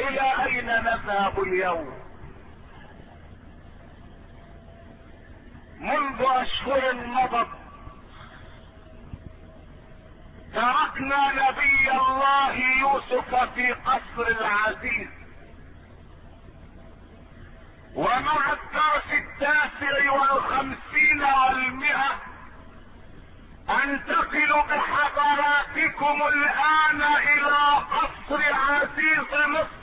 الى اين نذهب اليوم؟ منذ اشهر مضت تركنا نبي الله يوسف في قصر العزيز، ومع الدرس 59 و100 انتقل بحضراتكم الان الى قصر عزيز مصر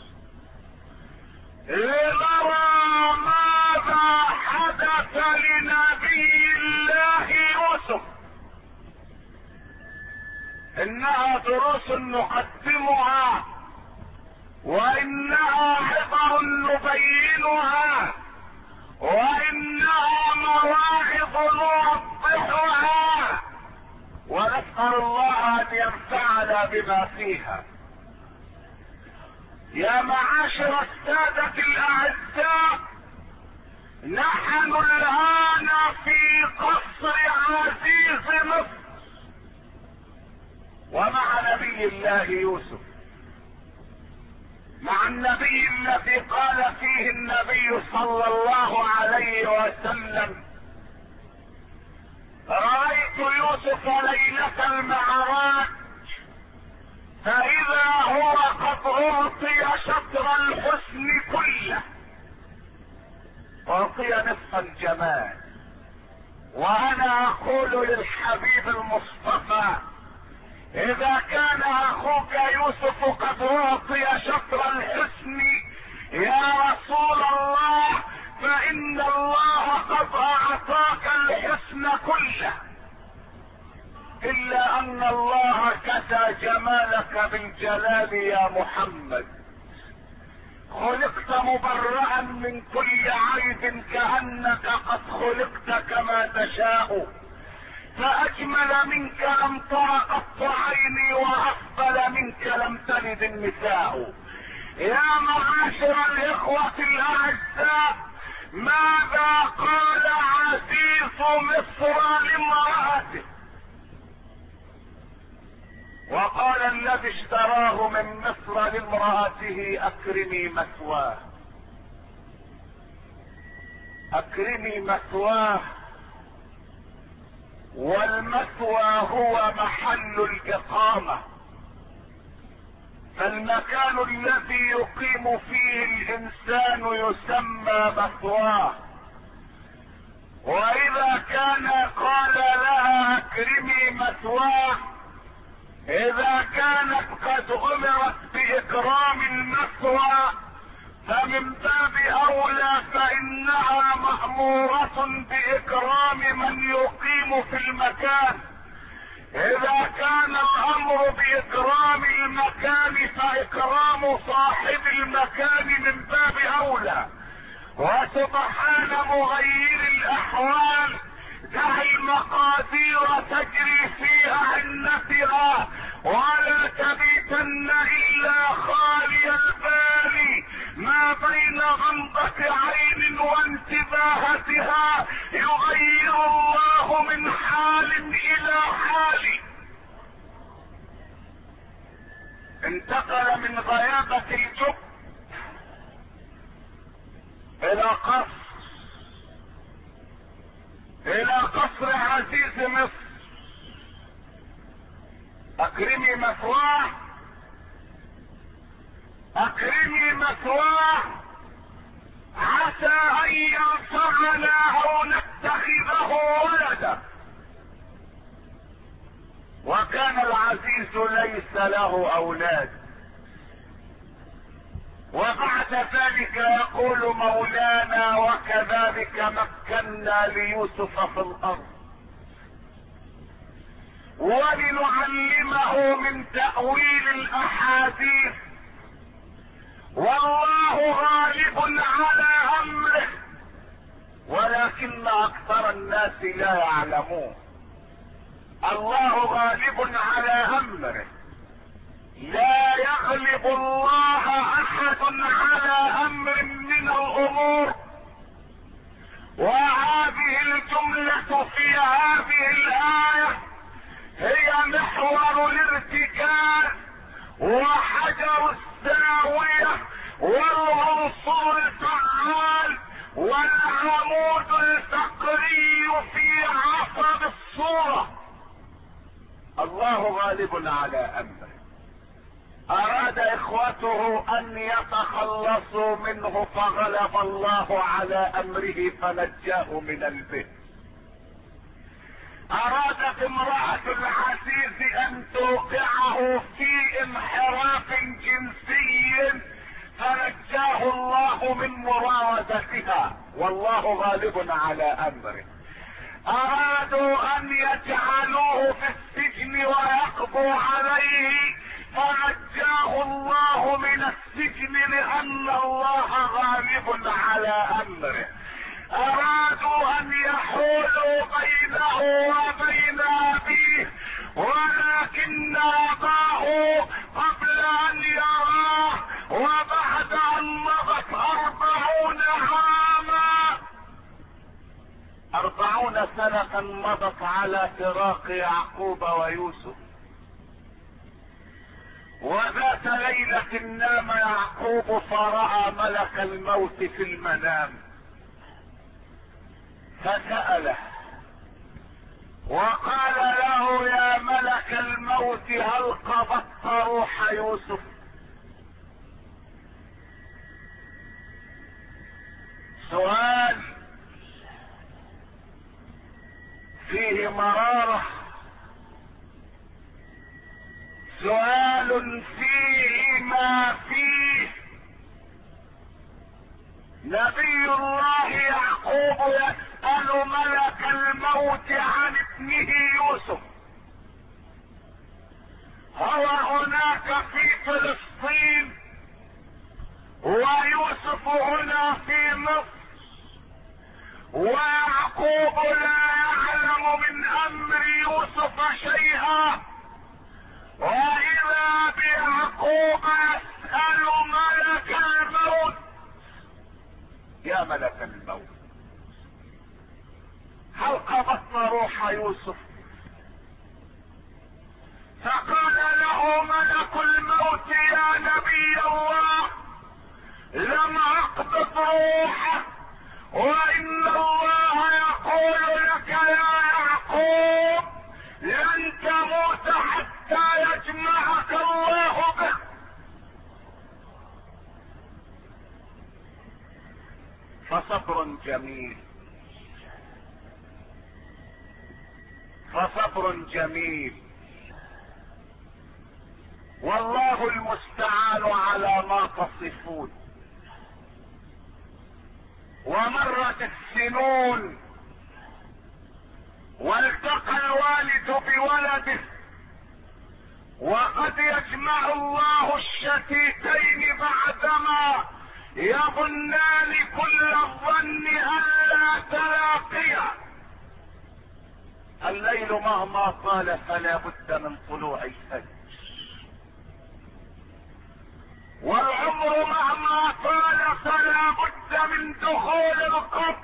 لنرى ماذا حدث لنبي الله يوسف. انها دروس نقدمها وانها عبر نبينها وانها مواعظ نوضحها، ونسأل الله ان ينفعنا بما فيها. يا معاشر السادة الاعزاء، نحن الان في قصر عزيز مصر ومع نبي الله يوسف، مع النبي الذي قال فيه النبي صلى الله عليه وسلم: رأيت يوسف ليلة المعراج فإذا هو قد أعطي شطر الحسن كله، أعطي نصف الجمال. وأنا أقول للحبيب المصطفى: إذا كان أخوك يوسف قد أعطي شطر الحسن يا رسول الله، فإن الله قد أعطاك الحسن كله، إلا أن الله كسى جمالك بالجلال يا محمد. خلقت مبرأ من كل عيب كأنك قد خلقت كما تشاء، فأجمل منك لم تر قط عيني وأفضل منك لم تلد النساء. يا معاشر الإخوة الأعزاء، ماذا قال عزيز مصر لامرأته؟ وقال الذي اشتراه من مصر لامرأته: أكرمي مثواه، أكرمي مثواه. والمثوى هو محل الإقامة، فالمكان الذي يقيم فيه الإنسان يسمى مثواه. وإذا كان قال لها أكرمي مثواه، إذا كانت قد أمرت بإكرام المثوى فمن باب أولى فإنها مأمورة بإكرام من يقيم في المكان. إذا كان الأمر بإكرام المكان فإكرام صاحب المكان من باب أولى. وسبحان مغير الأحوال، دع المقادير تجري في أعنتها ولا تبيتن إلا خالي البال، ما بين غمضة عين وانتباهتها يغير الله من حال إلى حال. انتقل من غيابة الجب إلى قصر عزيز مصر. أكرمي مثواه، أكرمي مثواه، عسى أن ينفعنا أو نتخذه ولدا. وكان العزيز ليس له أولاد. وبعد ذلك يقول مولانا: وكذلك مكنا ليوسف في الأرض ولنعلمه من تأويل الأحاديث، والله غالب على أمره ولكن أكثر الناس لا يعلمون. الله غالب على أمره، لا يغلب الله أحد على أمر من الأمور. وهذه الجملة في هذه الآية هي محور الارتكاز وحجر الزاوية والله غالب على امره. اراد اخوته ان يتخلصوا منه فغلب الله على امره فنجاه من البئر. ارادت امرأة العزيز ان توقعه في انحراف جنسي فنجاه الله من مراودتها والله غالب على امره. ارادوا ان يجعلوه في السجن ويقضوا عليه فنجاه الله من السجن لان الله غالب على امره. ارادوا ان يحولوا بينه وبين ابيه ولكن اباه قبل ان يراه وبعد ان مضت 40 عاما 40 سنة مضت على فراق يعقوب ويوسف. وذات ليلة نام يعقوب فرأى ملك الموت في المنام فسأله وقال له يا ملك الموت هل قبضت روح يوسف؟ سؤال فيه مرارة، سؤال فيه ما فيه. نبي الله يعقوب يسأل ملك الموت عن ابنه يوسف. هو هناك في فلسطين ويوسف هنا في مصر ويعقوب لا يعلم من امر يوسف شيئا، واذا بيعقوب يسأل ملك الموت يا ملك الموت هل قبضت روح يوسف؟ فقال له ملك الموت يا نبي الله لم اقبض روحه وان الله يقول لك يا يعقوب لن تموت حتى يجمعك الله به. فصبر جميل، فصبر جميل، والله المستعان على ما تصفون. ومرت السنون والتقى الوالد بولده وقد يجمع الله الشتيتين بعدما يظنان كل الظن الا تلاقيا. الليل مهما طال فلا بد من طلوع الفجر، والعمر مهما طال فلا بد من دخول القبر.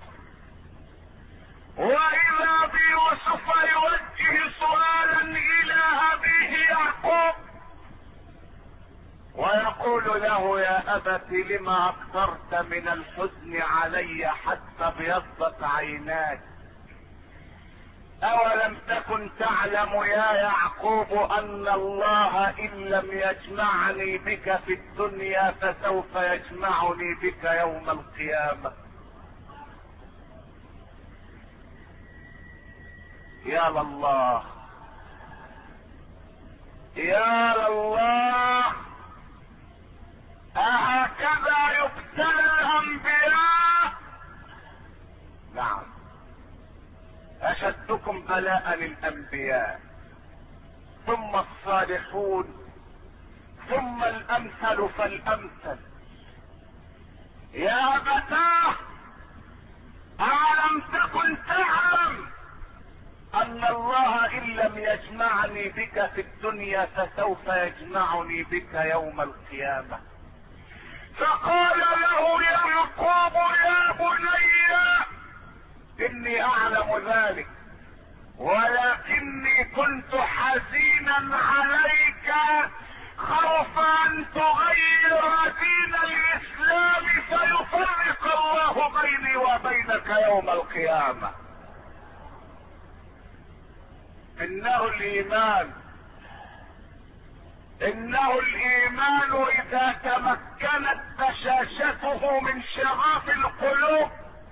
واذا بيوسف يوجه سؤالا الى ابيه يعقوب ويقول له يا ابت لما اكثرت من الحزن علي حتى ابيضت عيناك؟ اولم تكن تعلم يا يعقوب ان الله ان لم يجمعني بك في الدنيا فسوف يجمعني بك يوم القيامة؟ يا لله يا لله، أهكذا يبتلى الأنبياء؟ نعم، أشدكم بلاء الأنبياء ثم الصالحون ثم الأمثل فالأمثل. يا أبتاه ألم تكن تعلم ان الله ان لم يجمعني بك في الدنيا فسوف يجمعني بك يوم القيامة؟ فقال له يعقوب يا بني اني اعلم ذلك ولكني كنت حزينا عليك خوف ان تغير دين الاسلام فيفرق الله بيني وبينك يوم القيامة. انه الايمان اذا تمكنت بشاشته من شغاف القلوب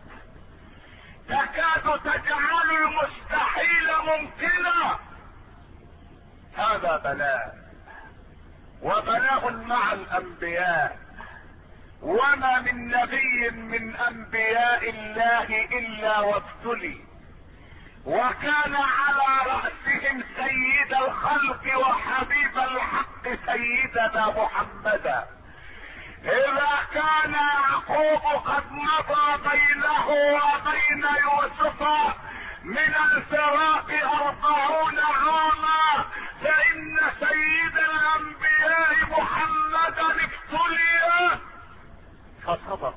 تكاد تجعل المستحيل ممكنا. هذا بلاء، وبلاء مع الانبياء، وما من نبي من انبياء الله الا وابتلي، وكان على رأسهم سيد الخلق وحبيب الحق سيدنا محمدا. اذا كان يعقوب قد مضى بينه وبين يوسف من الفراق 40 عاما، فان سيد الانبياء محمدا ابتلي فصبر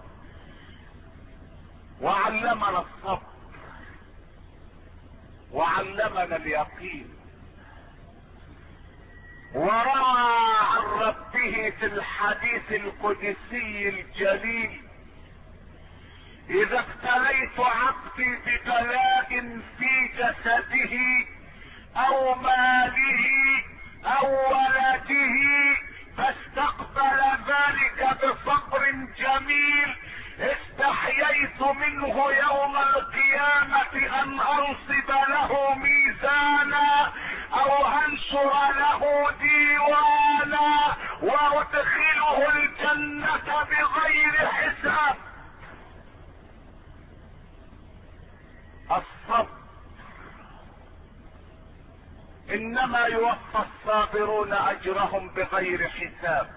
وعلمنا الصبر وعلمنا اليقين، وروى عن ربه في الحديث القدسي الجليل: اذا ابتليت عبدي ببلاء في جسده او ماله او ولده فاستقبل ذلك بصبر جميل، استحييت منه يوم القيامة ان انصب له ميزانا او انشر له ديوانا وادخله الجنة بغير حساب. الصبر انما يوفى الصابرون اجرهم بغير حساب.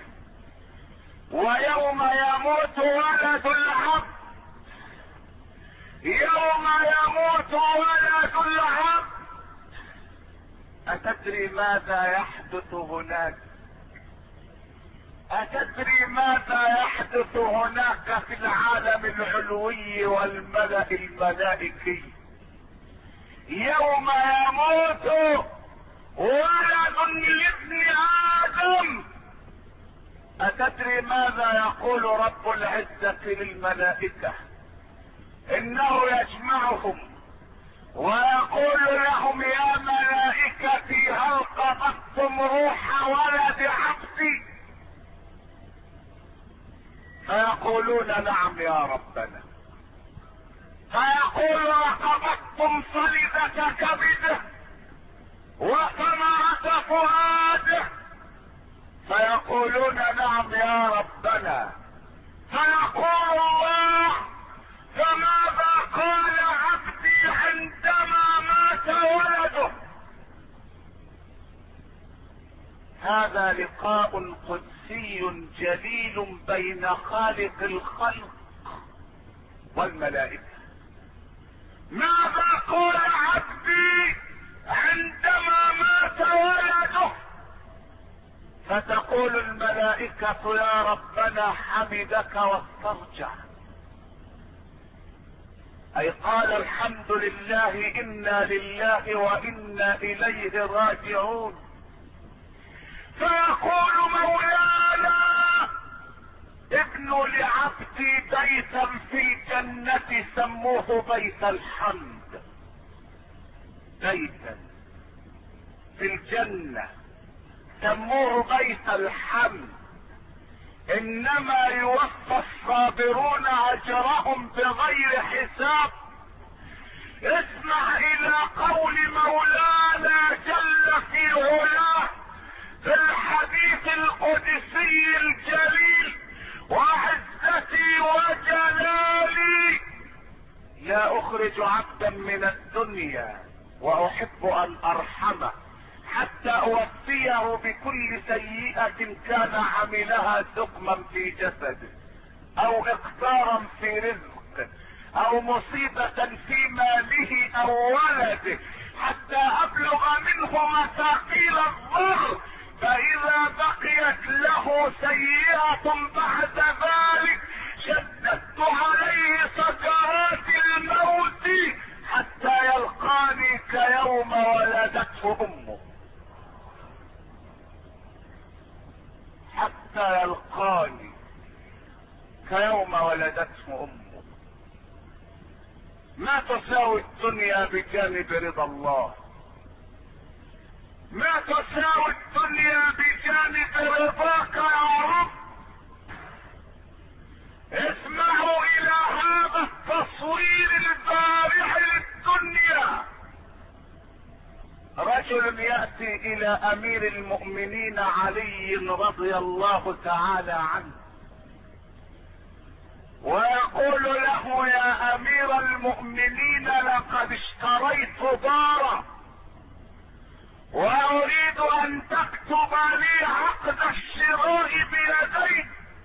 ويوم يموت ولد العبد، يوم يموت ولد العبد، أتدري ماذا يحدث هناك؟ أتدري ماذا يحدث هناك في العالم العلوي والملأ الملائكي؟ يوم يموت ولد لابن آدم، أتدري ماذا يقول رب العزة للملائكة؟ إنه يجمعهم ويقول لهم: يا ملائكتي هل قبضتم روح ولد عبدي؟ فيقولون: نعم يا ربنا. فيقول: قبضتم صلبة كبده وثمرة فؤاده؟ فيقولون: نعم يا ربنا. فيقول الله: فماذا قال عبدي عندما مات ولده؟ هذا لقاء قدسي جليل بين خالق الخلق والملائكة. ماذا قال عبدي عندما مات ولده؟ فتقول الملائكة: يا ربنا حمدك واسترجع، اي قال: الحمد لله، انا لله وانا اليه راجعون. فيقول مولانا: ابنوا لعبدي بيتا في الجنة سموه بيت الحمد. بيتا في الجنة سموه بيت الحمد، انما يوفى الصابرون اجرهم بغير حساب. اسمع الى قول مولانا جل في علاه في الحديث القدسي الجليل: وعزتي وجلالي لا اخرج عبدا من الدنيا واحب ان ارحمه حتى اوفيه بكل سيئة كان عملها سقما في جسده او اقتارا في رزق او مصيبة في ماله او ولده، حتى ابلغ منه مثاقيل الضر، فاذا بقيت له سيئة بعد ذلك شددت عليه سكرات الموت حتى يلقاني كيوم ولدته امه. حتى يلقاني كيوم ولدته امه. ما تساوي الدنيا بجانب رضا الله. ما تساوي الدنيا بجانب رضاك يا رب. اسمعوا الى هذا التصوير البارح للدنيا. رجل يأتي الى امير المؤمنين علي رضي الله تعالى عنه ويقول له: يا امير المؤمنين، لقد اشتريت دارا واريد ان تكتب لي عقد الشراء بيديك.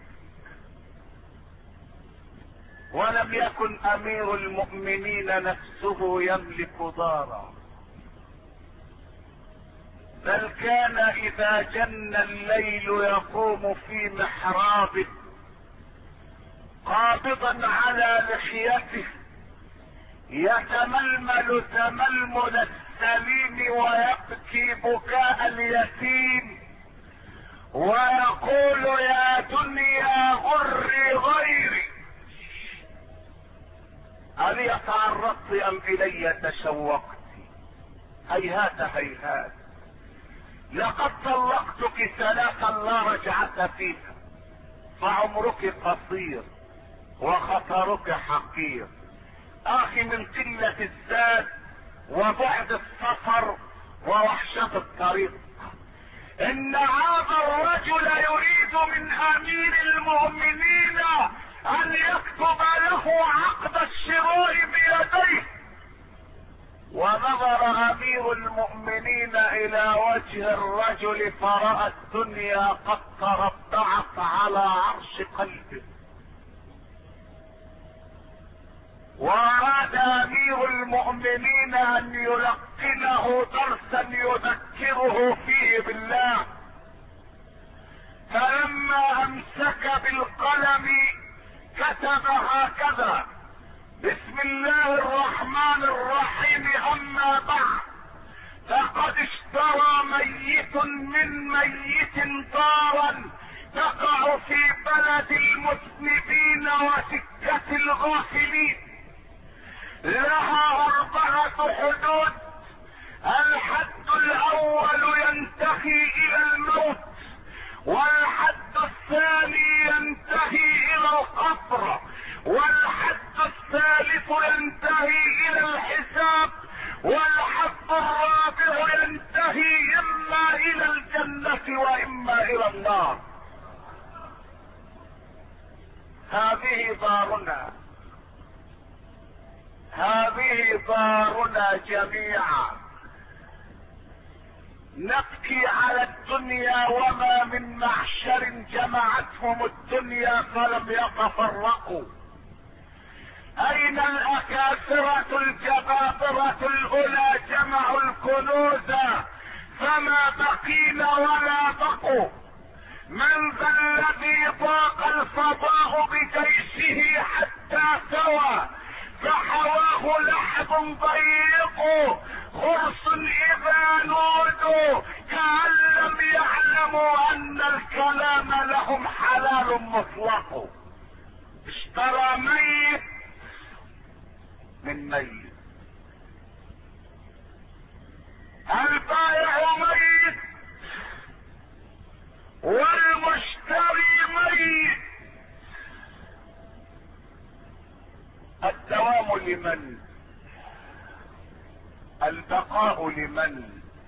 ولم يكن امير المؤمنين نفسه يملك دارا، بل كان اذا جن الليل يقوم في محرابه قابضا على لحيته يتململ تململ السليم ويبكي بكاء اليتيم ويقول: يا دنيا غري غيري، ألي تعرضت ام الي تشوقت؟ هيهات هيهات، لقد طلقتك ثلاثا لا رجعة فيها، فعمرك قصير وخطرك حقير. اخي، من قلة الزاد وبعد السفر ووحشة الطريق، ان هذا الرجل يريد من امير المؤمنين ان يكتب له عقد الشراء بيديه. ونظر امير المؤمنين الى وجه الرجل فرأى الدنيا قد تربعت على عرش قلبه، واراد امير المؤمنين ان يلقنه درسا يذكره فيه بالله. فلما امسك بالقلم كتب هكذا: بسم الله الرحمن الرحيم، اما بعد، فقد اشترى ميت من ميت دارا تقع في بلد المذنبين وسكة الغافلين، لها 4 حدود. الحد الاول ينتهي الى الموت، والحد الثاني ينتهي الى القبر، والحد الثالث ينتهي الى الحساب، والحد الرابع ينتهي اما الى الجنة واما الى النار. هذه دارنا، هذه دارنا جميعا. نبكي على الدنيا وما من معشر جمعتهم الدنيا فلم يتفرقوا. اين الاكاثرة الجبابرة الاولى جمعوا الكنوز فما بقينا ولا بقوا؟ من ذا الذي ضاق الفضاء بجيشه حتى سوى فحواه لحظ ضيق، خرص اذا نودوا كأن لم يعلموا ان الكلام لهم حلال مطلق. اشترى ميت من ميت، البائع ميت والمشتري ميت. الدوام لمن؟ البقاء لمن؟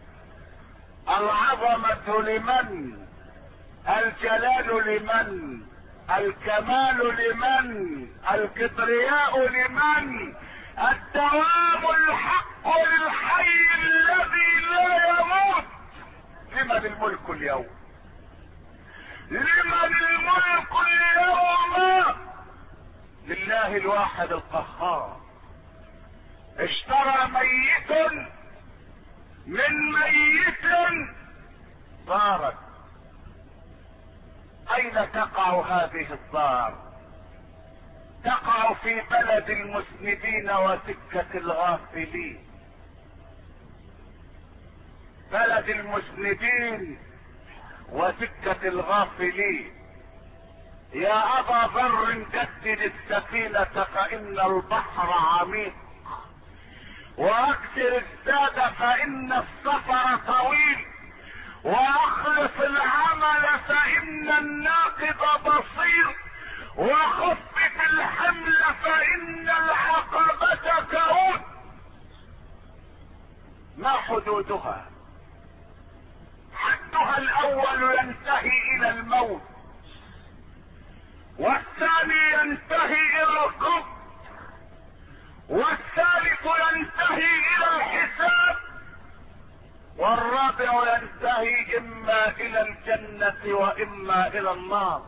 العظمة لمن؟ الجلال لمن؟ الكمال لمن؟ الكبرياء لمن؟ الدوام الحق للحي الذي لا يموت. لمن الملك اليوم؟ لمن الملك اليوم؟ لله الواحد القهار. اشترى ميت من ميت دارا. اين تقع هذه الدار؟ تقع في بلد المذنبين وسكة الغافلين. بلد المذنبين وسكة الغافلين. يا ابا ذر جدد السفينة فان البحر عميق، واكثر الزاد فان السفر طويل، واخلص العمل فان الناقض بصير، وخفف الحمل فان العقبة كؤود. ما حدودها؟ حدها الاول ينتهي الى الموت، والثاني ينتهي الى القبر، والثالث ينتهي الى الحساب، والرابع ينتهي اما الى الجنة واما الى النار.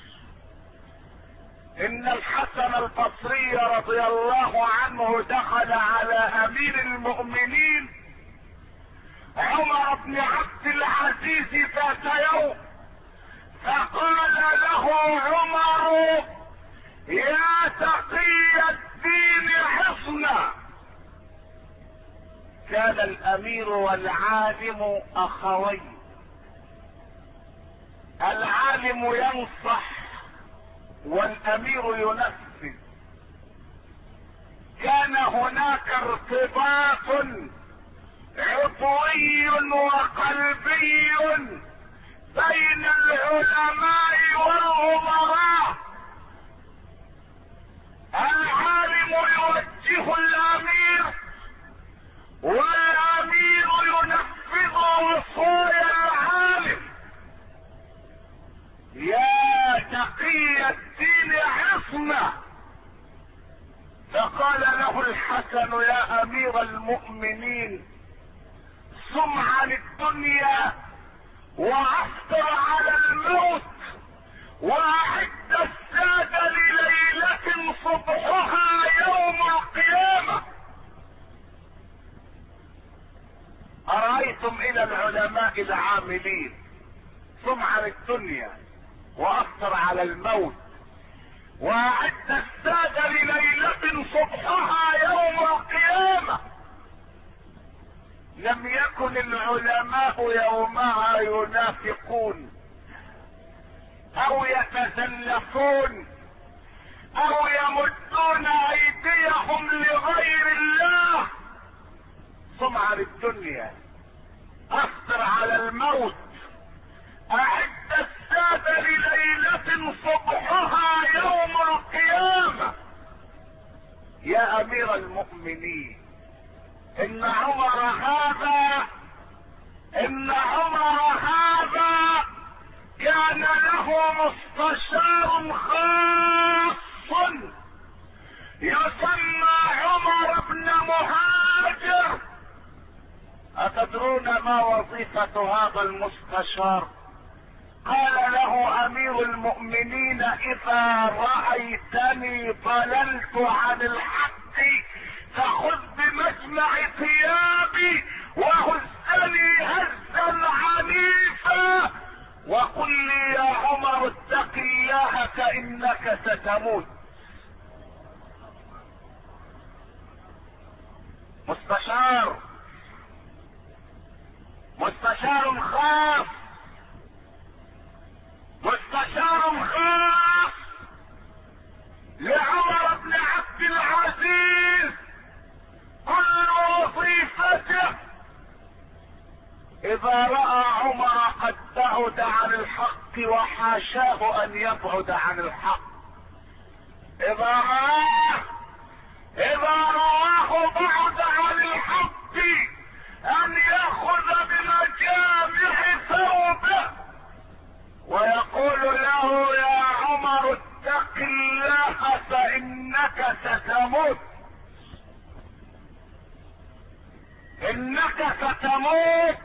ان الحسن البصري رضي الله عنه دخل على امير المؤمنين عمر بن عبد العزيز ذات يوم، فقال له عمر: يا تقي الدين حصنا. كان الامير والعالم اخوين، العالم ينصح والامير ينفذ. كان هناك ارتباط عضوي وقلبي بين العلماء والامراء. العالم يوجه الامير، والامير ينفذ وصايا العالم. يا تقي الدين عصمة. فقال له الحسن: يا امير المؤمنين، صم عن الدنيا وافطر على الموت، واعد الزاد لليلة صبحها يوم القيامة. ارايتم الى العلماء العاملين: صم عن الدنيا وافطر على الموت، واعد الزاد لليلة صبحها يوم القيامة. لم يكن العلماء يومها ينافقون او يتزلفون او يمدون ايديهم لغير الله. صم عن الدنيا، افطر على الموت، اعد الزاد لليلة صبحها يوم القيامة. يا امير المؤمنين، ان عمر هذا كان له مستشار خاص يسمى عمر بن مهاجر. اتدرون ما وظيفة هذا المستشار؟ قال له امير المؤمنين: اذا رأيتني ضللت عن الحق فخذ بمجمع ثيابي وهزني هزا عنيفا، وقل لي يا عمر اتق الله فانك ستموت. مستشار خاص، لعمر بن عبد العزيز. كل وظيفته اذا رأى عمر قد بعد عن الحق، وحاشاه ان يبعد عن الحق، اذا رآه بعد عن الحق ان ياخذ بمجامع ثوبه ويقول له: يا عمر اتق الله فانك ستموت، انك ستموت.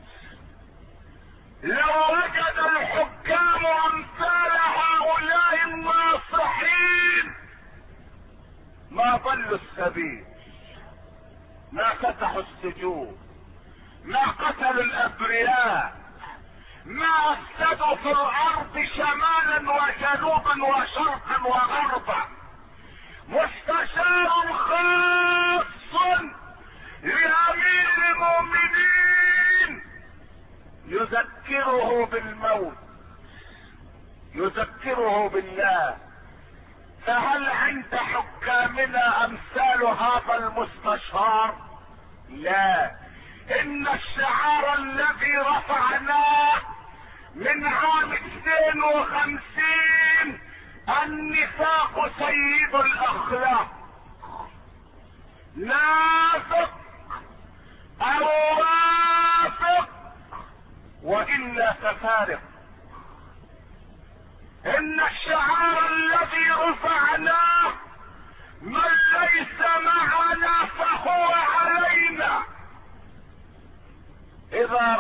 لو وجد الحكام امثال هؤلاء الناصحين ما ضلوا السبيل، ما فتحوا السجون، ما قتلوا الابرياء، ما افسدوا في الارض شمالا وجنوبا وشرقا وغربا. مستشار خاص لامير المؤمنين يذكره بالموت، يذكره بالله. فهل عند حكامنا امثال هذا المستشار؟ لا، ان الشعار الذي رفعناه من عام 52 النفاق سيد الاخلاق. نافق او وافق والا ففارق. ان الشعار الذي رفعناه من ليس معنا فهو علينا. اذا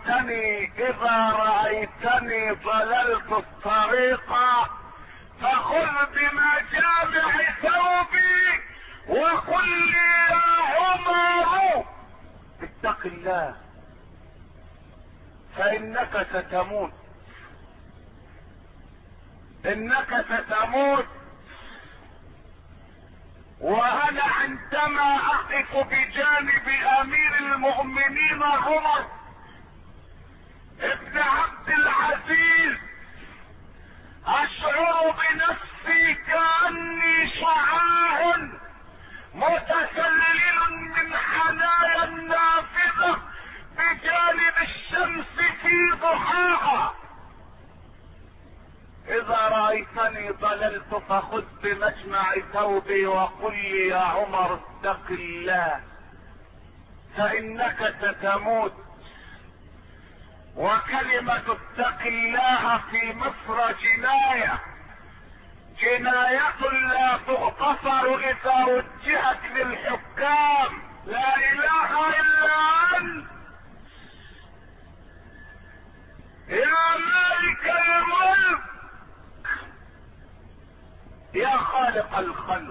رأيتني ضللت الطريق فخذ بمجامع ثوبي وقل لي يا عمر اتق الله فانك ستموت. انك ستموت. وانا عندما اقف بجانب امير المؤمنين عمر ابن عبد العزيز اشعر بنفسي كأني شعاع متسلل من حنايا النافذة بجانب الشمس في ضحاها. اذا رأيتني ضللت فخذ بمجمع ثوبي وقل لي يا عمر اتق الله فانك ستموت. وكلمة اتق الله في مصر جناية لا تغتفر اذا وجهت للحكام. لا اله الا انت يا مالك الملك يا خالق الخلق.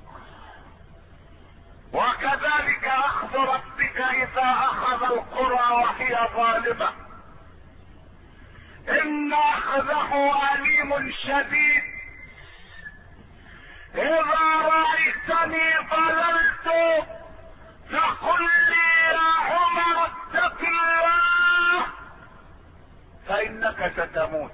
وكذلك اخذ ربك اذا اخذ القرى وهي ظالمة ان اخذه اليم شديد. اذا رأيتني ضللت فقل لي يا عمر اتق الله فانك ستموت.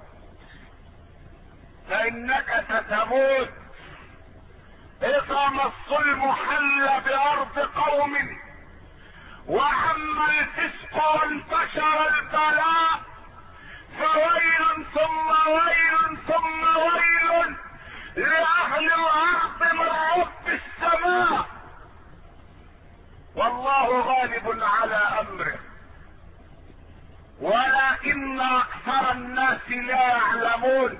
فانك ستموت. اذا ما الظلم حل بارض قوم وعم الفسق وانتشر البلاء فويل ثم ويل ثم ويل لاهل الارض من رب السماء. والله غالب على امره ولكن اكثر الناس لا يعلمون.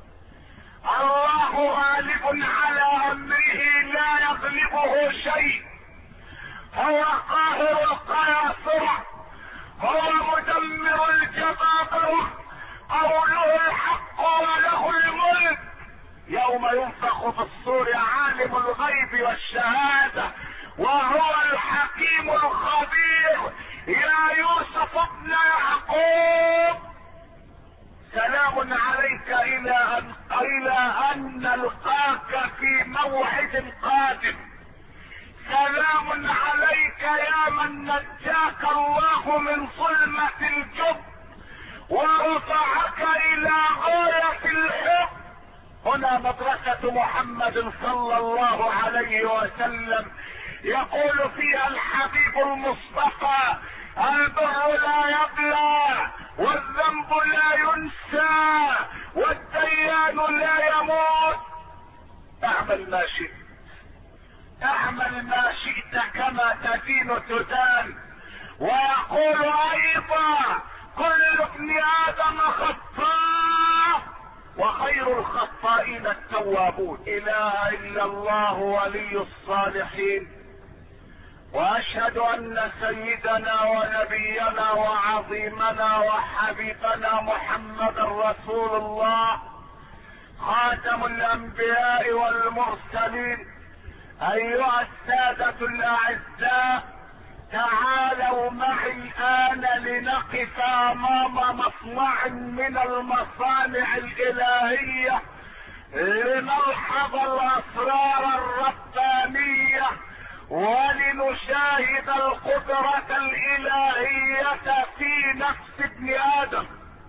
الله غالب على امره لا يغلبه شيء. هو قاهر القياصرة. هو مدمر الجبابرة. قوله الحق وله الملك. يوم ينفخ في الصور عالم الغيب والشهادة وهو الحكيم الخبير. يا يوسف ابن يعقوب سلام عليك الى ان نلقاك في موعد قادم. سلام عليك يا من نجاك الله من ظلمة الجب ورفعك الى غاية الحب. هنا مدرسة محمد صلى الله عليه وسلم يقول فيها الحبيب المصطفى البر لا يبلى والذنب لا ينسى والديان لا يموت. اعمل ما شئت. اعمل ما شئت كما تدين تدان. ويقول ايضا كل ابن ادم خطاء وخير الخطائين التوابون. اله الا الله ولي الصالحين. واشهد ان سيدنا ونبينا وعظيمنا وحبيبنا محمد رسول الله خاتم الانبياء والمرسلين. ايها السادة الاعزاء تعالوا معي الان لنقف امام مصنع من المصانع الالهية لنلحظ الاسرار الربانية ولنشاهد القدرة الالهية في نفس ابن ادم.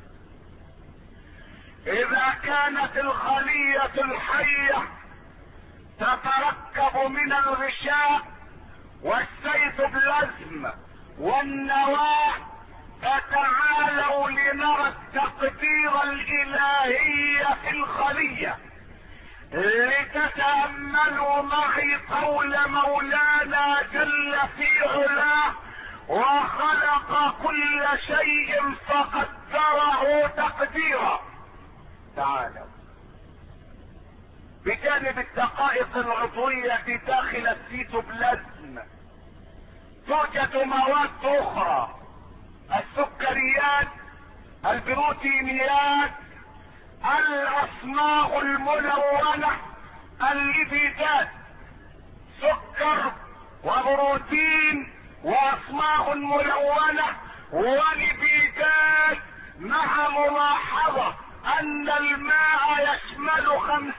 اذا كانت الخلية الحية تتركب من الغشاء والسيتوبلازم والنواة، فتعالوا لنرى التقدير الالهي في الخلية، لتتأملوا معي قول مولانا جل في علاه: وخلق كل شيء فقدره تقديرا. تعالوا. بجانب الدقائق العضوية داخل السيتوبلازم توجد مواد اخرى: السكريات، البروتينيات، الاصماغ الملونة، الليبيدات، سكر وبروتين واصماغ ملونة وليبيدات، مع ملاحظة ان الماء يشمل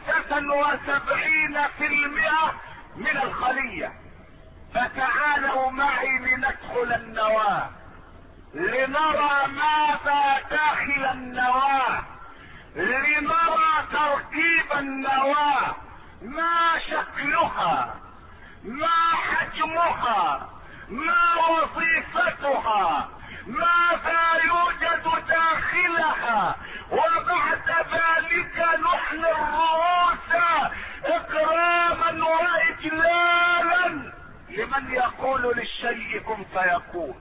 75% من الخلية. فتعالوا معي لندخل النواة لنرى ماذا داخل النواة، لنرى تركيب النواة، ما شكلها، ما حجمها، ما وظيفتها، ماذا يوجد داخلها. وبعد ذلك نحن الرؤوس اكراما واجلالا لمن يقول للشيء كن فيكون.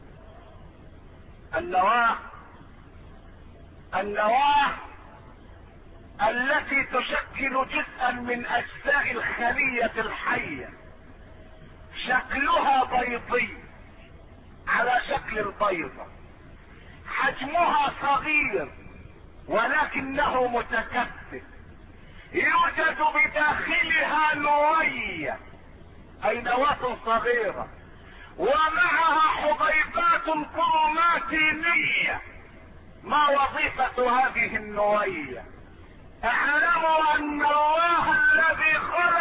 النواة التي تشكل جزءا من اجزاء الخلية الحية، شكلها بيضي على شكل البيضة، حجمها صغير ولكنه متكثف، يوجد بداخلها نوية اي نواة صغيرة، ومعها حبيبات كروماتينية. ما وظيفة هذه النوية؟ اعلموا ان الله الذي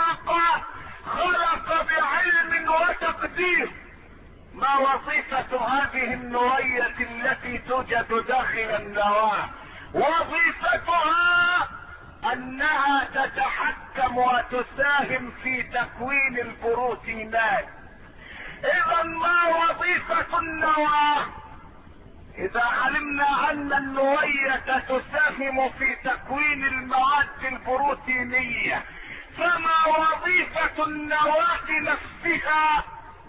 خلق بعلم وتقدير. ما وظيفة هذه النوية التي توجد داخل النواة؟ وظيفتها انها تتحكم وتساهم في تكوين البروتينات. اذا ما وظيفة النواة؟ اذا علمنا ان النوية تساهم في تكوين المواد البروتينية، فما وظيفة النواة نفسها؟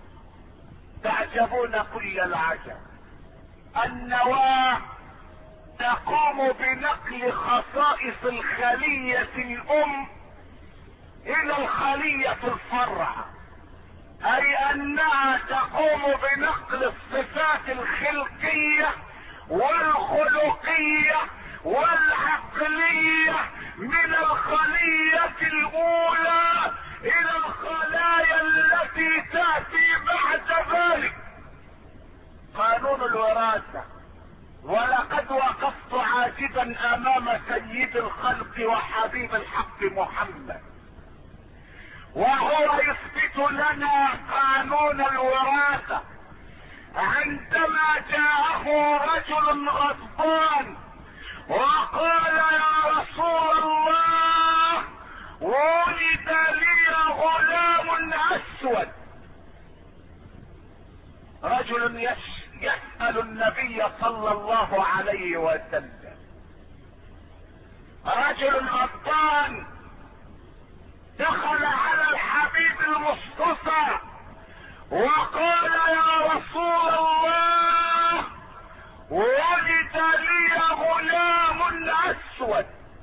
تعجبون كل العجب. النواة تقوم بنقل خصائص الخلية الام الى الخلية الفرع، اي انها تقوم بنقل الصفات الخلقية والخلقية والعقلية من الخلية الاولى الى الخلايا التي تأتي بعد ذلك. قانون الوراثة. ولقد وقفت عاجبا امام سيد الخلق وحبيب الحق محمد، وهو يثبت لنا قانون الوراثة عندما جاءه رجل غضبان وقال: يا رسول الله، ولد لي غلام اسود. رجل يسأل النبي صلى الله عليه وسلم، رجل غضبان دخل على الحبيب المصطفى وقال: يا رسول الله، ولد لي غلام اسود.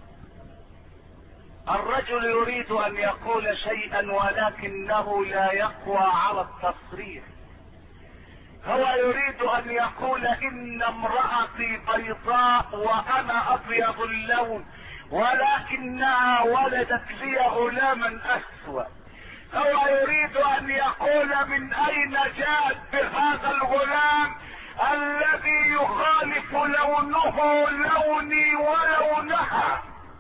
الرجل يريد ان يقول شيئا ولكنه لا يقوى على التصريح. هو يريد ان يقول: ان امرأتي بيضاء وانا ابيض اللون، ولكنها ولدت لي غلاما اسود. هو يريد ان يقول: من اين جاءت بهذا الغلام الذي يخالف لونه لوني ولونها؟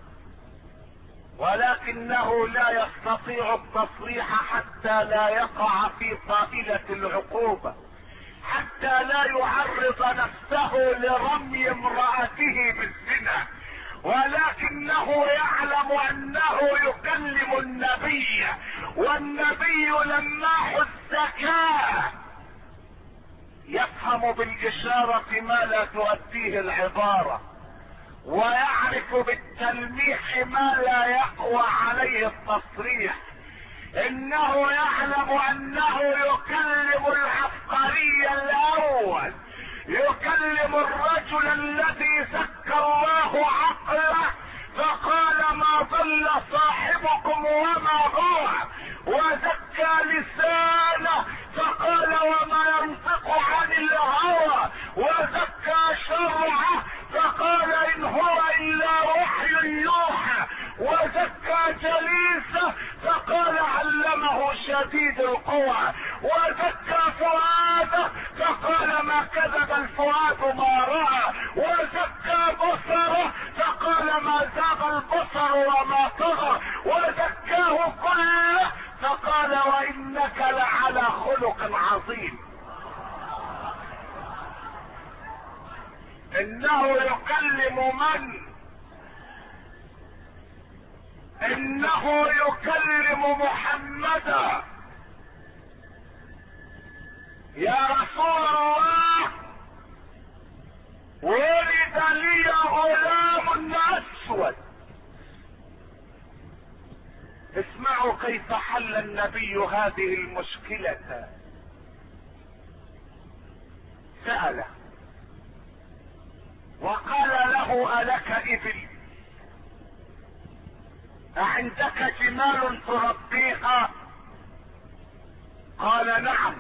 ولكنه لا يستطيع التصريح حتى لا يقع في طائلة العقوبة، حتى لا يعرض نفسه لرمي امرأته بالزنا، ولكنه يعلم انه يكلم النبي، والنبي لما حث الذكاء يفهم بالاشارة ما لا تؤديه العبارة، ويعرف بالتلميح ما لا يقوى عليه التصريح. انه يعلم انه يكلم العبقري الاول، يكلم الرجل الذي زكى الله عقله فقال ما ضل صاحبكم وما هو، وزكى لسانه فقال وما ينطق عن الهوى، وزكى شرعه فقال ان هو الا وحي يوحى، وزكى جليسه فقال علمه شديد القوى، وزكى فؤاده فقال ما كذب الفؤاد ما راى، وزكى بصره فقال ما زاغ البصر وما طغى، وزكاه كله فقال وانك لعلى خلق عظيم. انه يكلم من؟ انه يكلم محمدا. يا رسول الله ولد لي غلام اسود. اسمعوا كيف حل النبي هذه المشكلة. سأله وقال له ألك إبل؟ أعندك جمال تربيها؟ قال نعم.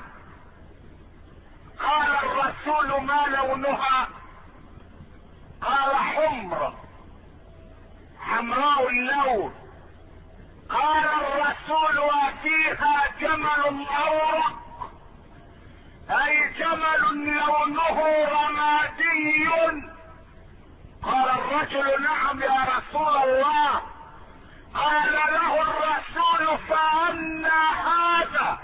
قال الرسول ما لونها؟ قال حمرة، حمراء اللون. قال الرسول وفيها جمل أورق، أي جمل لونه رمادي؟ قال الرجل نعم يا رسول الله. قال له الرسول فأنى هذا؟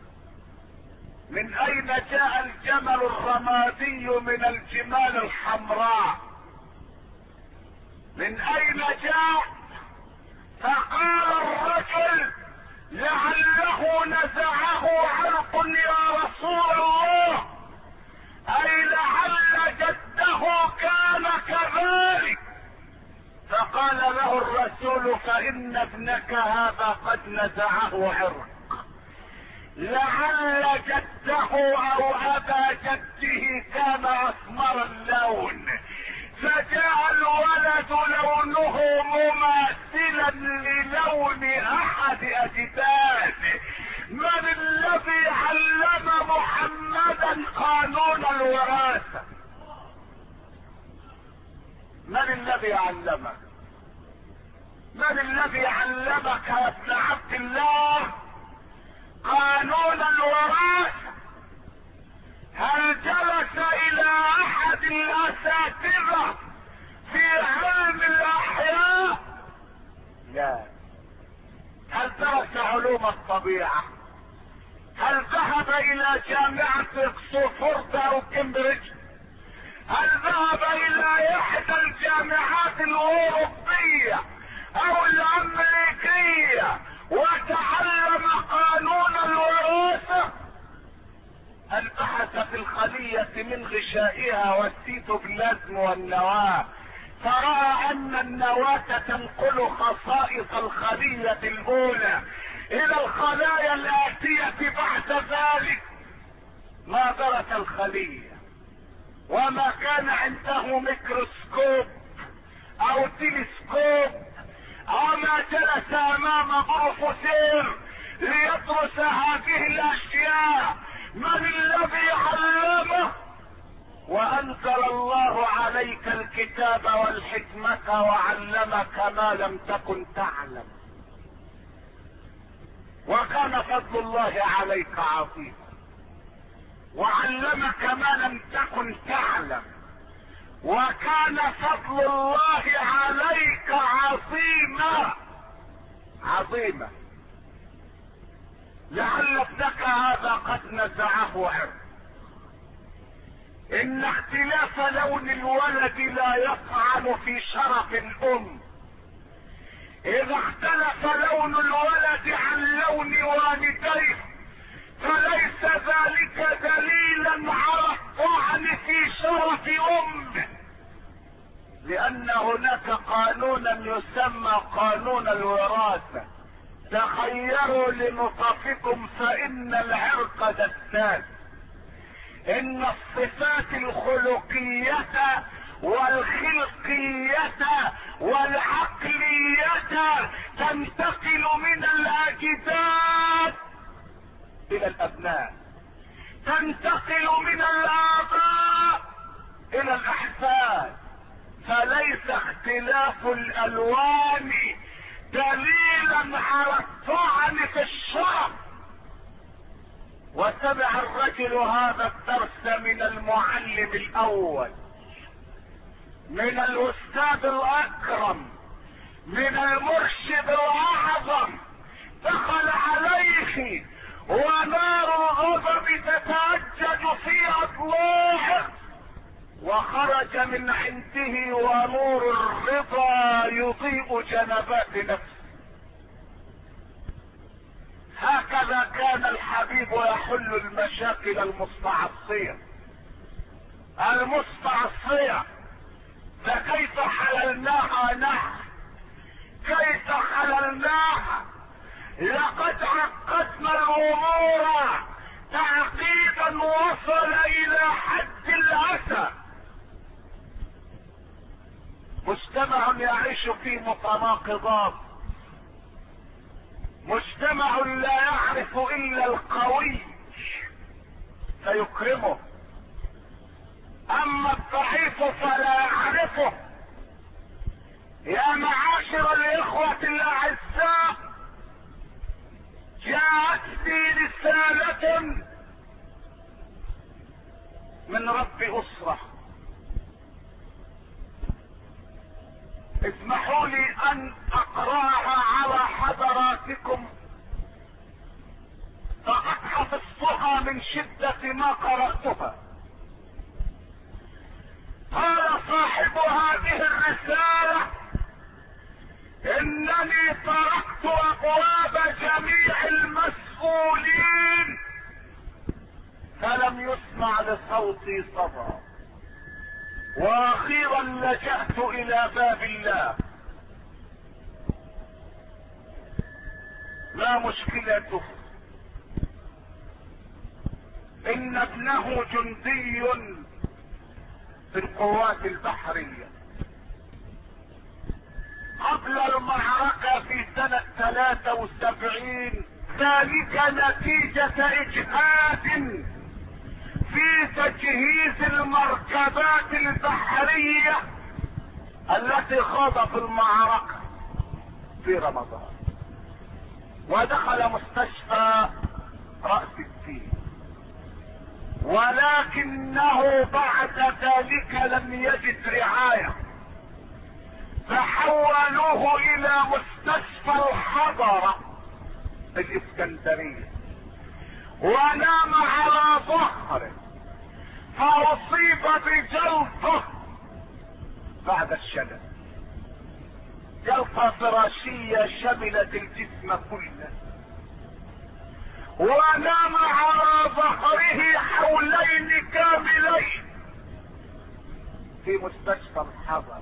من اين جاء الجمل الرمادي من الجمال الحمراء؟ من اين جاء؟ فقال الرجل لعله نزعه عرق يا رسول الله، اي لعل جده كان كذلك. فقال له الرسول فان ابنك هذا قد نزعه عرق، لعل جده او ابا جده كان اسمر اللون، فجاء الولد لونه مماثلا للون احد اجداده. من الذي علم محمدا قانون الوراثة؟ من الذي علمك؟ من الذي علمك يا ابن عبد الله قانون الوراثة؟ هل جلس الى احد الاساتذة في علم الاحياء؟ لا. هل درس علوم الطبيعة؟ هل ذهب الى جامعة اكسفورد او كامبريدج؟ هل ذهب الى احدى الجامعات الاوروبية او الامريكية وتعلم قانون الوراثة؟ هل بحث في الخلية من غشائها والسيتوبلازم والنواة فرأى ان النواة تنقل خصائص الخلية الاولى الى الخلايا الاتية بعد ذلك؟ ما درس الخلية، وما كان عنده ميكروسكوب او تلسكوب، او ما جلس امام بروفيسور ليدرس هذه الاشياء. من الذي علمه؟ وانزل الله عليك الكتاب والحكمة وعلمك ما لم تكن تعلم، وكان فضل الله عليك عظيما، وعلمك ما لم تكن تعلم، وكان فضل الله عليك عظيما عظيما. لعل ابنك هذا قد نزعه عرق. ان اختلاف لون الولد لا يطعن في شرف الام. اذا اختلف لون الولد عن لون والديه فليس ذلك دليلا على الطعن في شرف امه، لان هناك قانونا يسمى قانون الوراثة. تخيروا لنطفكم فان العرق دساس. ان الصفات الخلقية والخلقية والعقلية تنتقل من الاجداد الى الابناء، تنتقل من الاباء الى الاحفاد. فليس اختلاف الالوان دليلا على الطعن في الشرف. وسمع الرجل هذا الدرس من المعلم الاول، من الاستاذ الاكرم، من المرشد الاعظم. دخل عليه ونار الغضب تتأجج في اضلاعه، وخرج من عنده ونور الرضا يضيء جنبات نفسه. هكذا كان الحبيب يحل المشاكل المستعصية. فكيف حللناها نحن؟ كيف حللناها؟ لقد عقدنا الامور تعقيدا وصل الى حد الاسى. مجتمع يعيش في متناقضات، مجتمع لا يعرف الا القوي فيكرمه، اما الضعيف فلا يعرفه. يا معاشر الاخوة الاعزاء، جاءتني رسالة من رب اسرة. اسمحوا لي ان اقرأها على حضراتكم، فقد حفظتها من شدة ما قرأتها. قال صاحب هذه الرسالة: انني طرقت ابواب جميع المسؤولين فلم يسمع لصوتي صدى، واخيرا لجأت الى باب الله. لا مشكلة، ان ابنه جندي في القوات البحرية. قبل المعركة في سنة 73 ذلك نتيجة اجهاد في تجهيز المركبات البحرية التي خاضت المعركة في رمضان، ودخل مستشفى رأس الدين، ولكنه بعد ذلك لم يجد رعاية، فحولوه الى مستشفى الحضرة الاسكندرية، ونام على ظهره فاصيب بجلطة بعد الشلل، جلطة فراشية شملت الجسم كله، ونام على ظهره حولين كاملين في مستشفى الحضر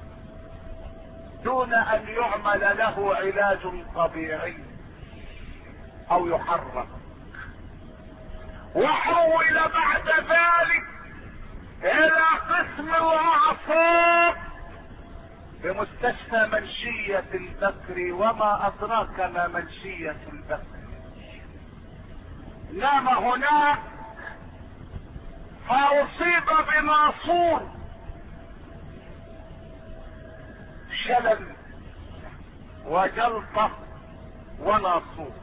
دون ان يعمل له علاج طبيعي او يحرك. وحول بعد ذلك الى قسم الاعصاب بمستشفى منشية البكري، وما ادراك ما منشية البكري. نام هناك فاصيب بناصور، شلل وجلطة وناصور،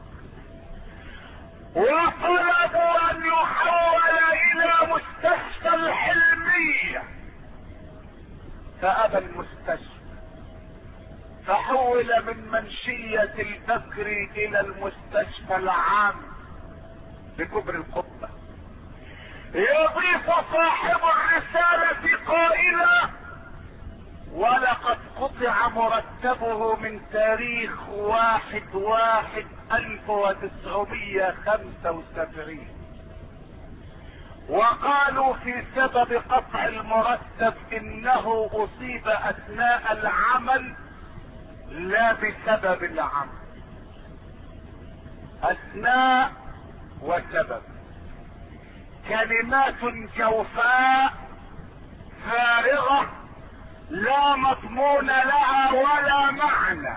وطلبوا ان يحول الى مستشفى الحلمية فابى المستشفى، فحول من منشية البكري الى المستشفى العام بكبر القبة. يضيف صاحب الرسالة قائلا: ولقد قطع مرتبه من تاريخ 1/1/1975. وقالوا في سبب قطع المرتب انه اصيب اثناء العمل لا بسبب العمل. اثناء وسبب، كلمات جوفاء فارغة لا مضمون لها ولا معنى.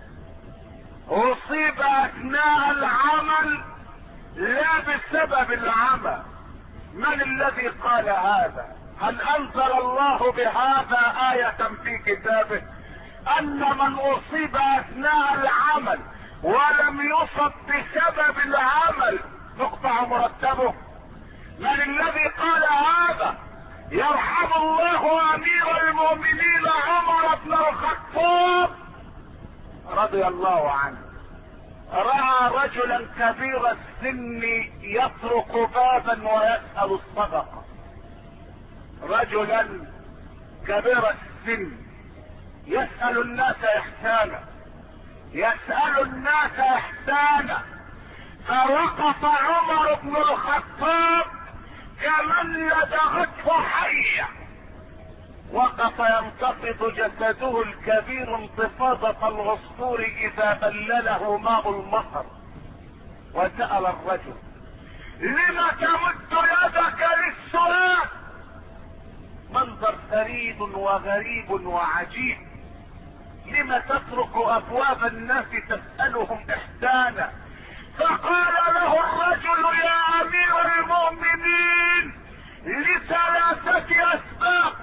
اصيب اثناء العمل لا بسبب العمل. من الذي قال هذا؟ هل انزل الله بهذا آية في كتابه ان من اصيب اثناء العمل ولم يصب بسبب العمل يقطع مرتبه؟ من الذي قال هذا؟ يرحم الله امير المؤمنين عمر بن الخطاب رضي الله عنه، رأى رجلا كبير السن يطرق بابا ويسأل الصدقة. رجلا كبير السن يسأل الناس احسانا، يسأل الناس احسانا. فوقف عمر بن الخطاب كمن لدغته حية، وقف ينتفض جسده الكبير انتفاضة العصفور اذا بلله ماء المطر، وسأل الرجل: لم تمد يدك للسؤال؟ منظر فريد وغريب وعجيب. لم تترك ابواب الناس تسألهم احسانا؟ فقال له الرجل: يا امير المؤمنين، لثلاثة اسباب: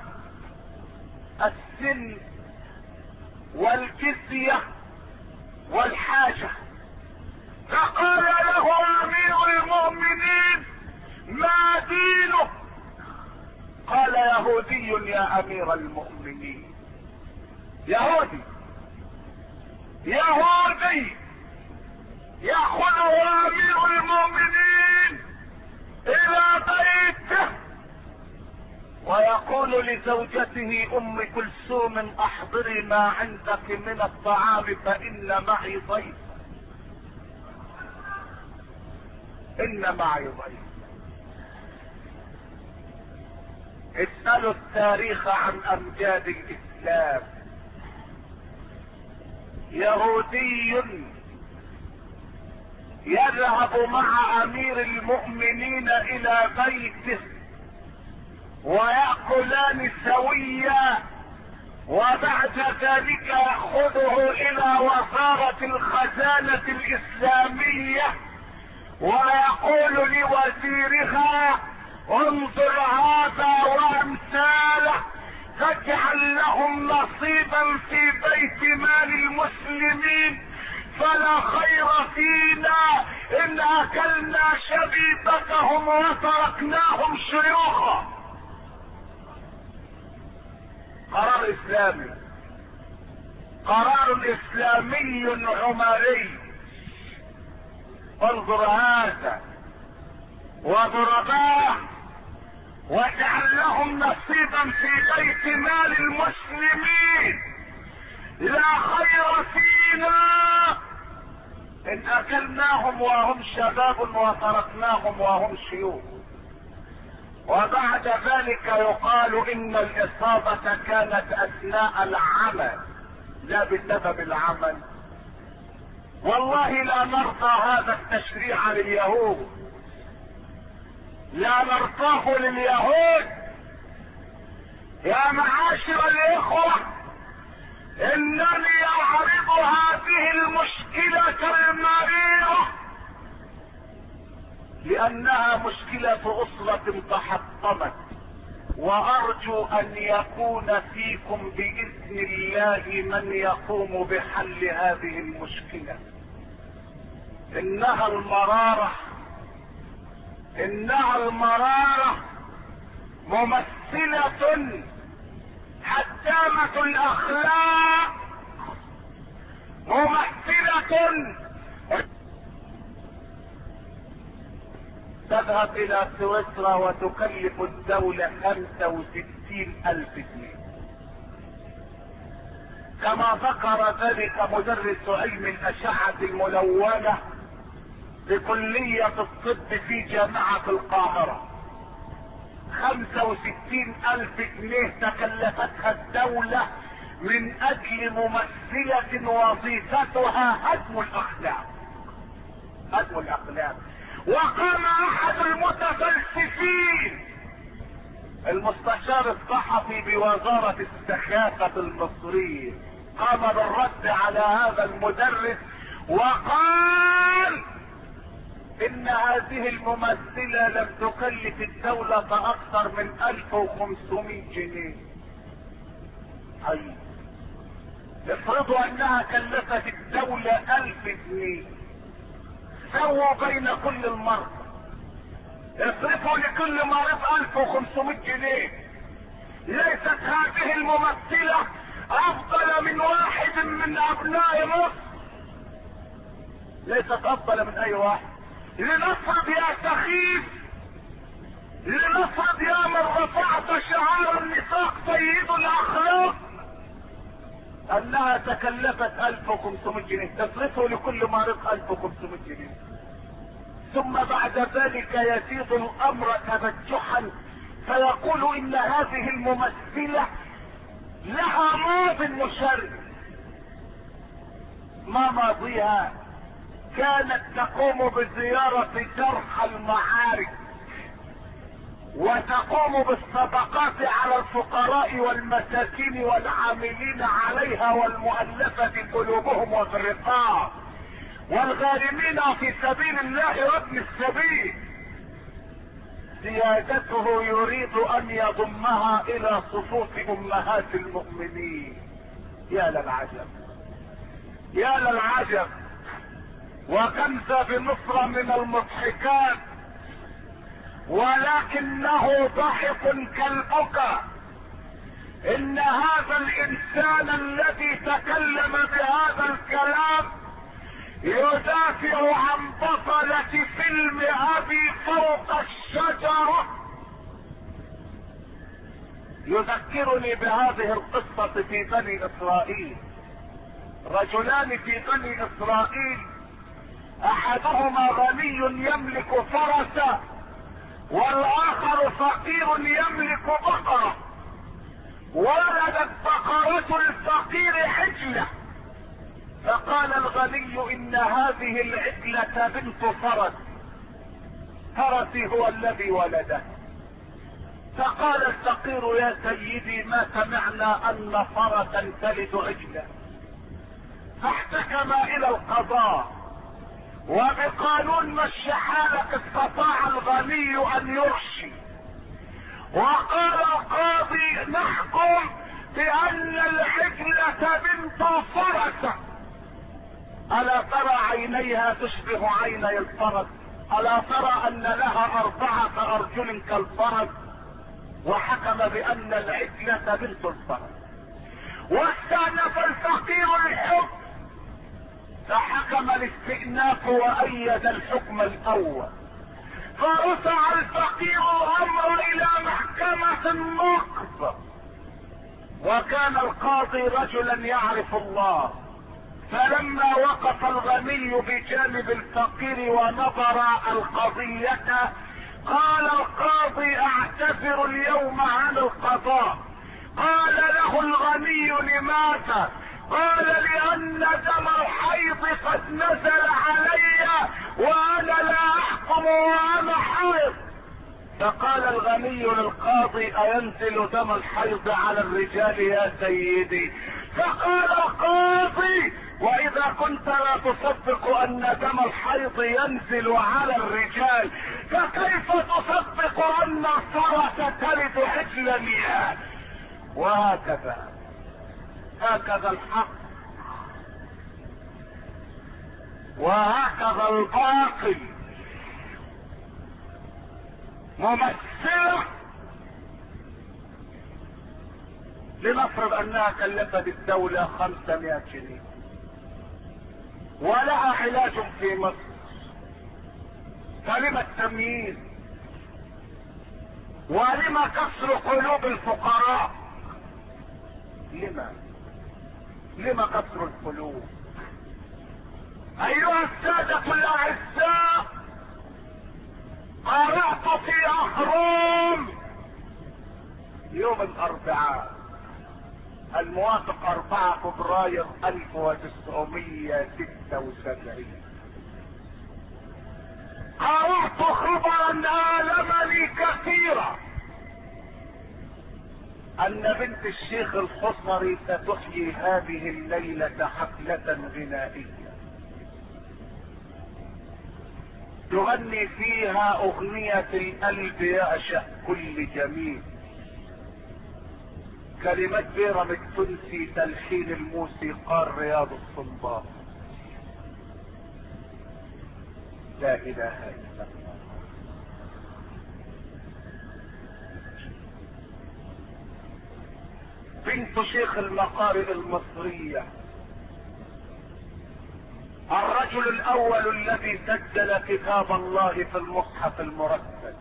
السن والجزية والحاجة. فقال له امير المؤمنين: ما دينك؟ قال: يهودي يا امير المؤمنين. يهودي يأخذه امير المؤمنين الى بيته ويقول لزوجته ام كلثوم: احضري ما عندك من الطعام فان معي ضيف. ان معي ضيف. اسألوا التاريخ عن امجاد الاسلام. يهودي يذهب مع امير المؤمنين الى بيته ويأكلان سويا، وبعد ذلك يأخذه الى وزارة الخزانة الاسلامية ويقول لوزيرها: انظر هذا وامثاله، فاجعل لهم نصيبا في بيت مال المسلمين، فلا خير فينا ان اكلنا شبيبتهم وتركناهم شيوخا. قرار اسلامي، قرار اسلامي عمري. انظر هذا، وضرباه واجعل لهم نصيبا في بيت مال المسلمين، لا خير فينا ان اكلناهم وهم شباب وتركناهم وهم شيوخ. وبعد ذلك يقال ان الاصابة كانت اثناء العمل لا بسبب العمل. والله لا نرضى هذا التشريع لليهود، لا نرضاه لليهود. يا معاشر الاخوة، انني اعرض هذه المشكلة المريرة لانها مشكلة اسرة تحطمت، وارجو ان يكون فيكم باذن الله من يقوم بحل هذه المشكلة. انها المرارة ممثلة حتامة الاخلاق، ممثلة تذهب الى سويسرا وتكلف الدولة 65,000 جنيه. كما ذكر ذلك مدرس علم الاشعة الملونة بكلية الطب في جامعة القاهرة. 65,000 جنيه تكلفتها الدولة من اجل ممثلة وظيفتها هدم الاخلاق. هدم الاخلاق. وقام احد المتفلسفين المستشار الصحفي بوزارة السخافة المصرية قام بالرد على هذا المدرس وقال ان هذه الممثلة لم تكلف الدولة اكثر من 1500 جنيه. اي افرضوا انها كلفت الدولة 1000 جنيه، سووا بين كل المرضى، اصرفوا لكل مريض 1500 جنيه. ليست هذه الممثلة افضل من واحد من ابناء مصر؟ ليست افضل من اي واحد. لنفرض يا سخيف، لنفرض يا من رفعت شعار النفاق سيد الاخلاق انها تكلفت 1500 جنيه، تصرفه لكل مريض 1500 جنيه. ثم بعد ذلك يزيد الامر تبجحا فيقول ان هذه الممثلة لها ماض مشرف. ما ماضيها؟ كانت تقوم بزيارة جرحى المعارك، وتقوم بالصدقات على الفقراء والمساكين والعاملين عليها والمؤلفة قلوبهم وفي الرقاب والغارمين في سبيل الله وابن السبيل. سيادته يريد ان يضمها الى صفوف امهات المؤمنين. يا للعجب، يا للعجب. وكم ذا بمصر من المضحكات، ولكنه ضحك كالبكا. ان هذا الانسان الذي تكلم بهذا الكلام يدافع عن بطلة فيلم ابي فوق الشجرة. يذكرني بهذه القصة في بني اسرائيل. رجلان في بني اسرائيل، احدهما غني يملك فرسا، والاخر فقير يملك بقرة. ولدت بقرة الفقير حجلة، فقال الغني ان هذه العجلة بنت فرس، فرسي هو الذي ولده. فقال الفقير يا سيدي ما سمعنا ان فرسا تلد عجلة. فاحتكم الى القضاء، وبقانون مشي حالك استطاع الغني ان يرشي، وقال القاضي نحكم بان العجلة بنت فرس. الا ترى عينيها تشبه عيني الفرس؟ الا ترى ان لها 4 ارجل كالفرس؟ وحكم بان العجلة بنت الفرس. واستأنف الفقير الحكم، فحكم الاستئناف وايد الحكم الاول. فرفع الفقير الامر الى محكمة النقض، وكان القاضي رجلا يعرف الله. فلما وقف الغني بجانب الفقير ونظر القضية قال القاضي اعتذر اليوم عن القضاء. قال له الغني لماذا؟ قال لان دم الحيض قد نزل علي وانا لا احكم وانا حائض. فقال الغني للقاضي اينزل دم الحيض على الرجال يا سيدي؟ فقال القاضي واذا كنت لا تصدق ان دم الحيض ينزل على الرجال فكيف تصدق ان الفرس تلد عجل المياه؟ وهكذا، هكذا الحق وهكذا الباطل. ممثلة لنفرض انها كلفت الدولة 500 جنيه ولها علاج في مصر، فلم التمييز؟ ولم كسر قلوب الفقراء؟ لما؟ لما كسر القلوب؟ ايها السادة الاعزاء، قرأت في اهرام يوم الاربعاء الموافق 4 فبراير 1976، قرأت خبرا آلمني كثيرا ان بنت الشيخ الحصري ستحيي هذه الليلة حفلة غنائية تغني فيها اغنية القلب يعشق كل جميل، كلمات بيرم التونسي، تلحين الموسيقار رياض الصنباط. لا اله الا الله. بنت شيخ المقارئ المصرية، الرجل الاول الذي سجل كتاب الله في المصحف المرتب،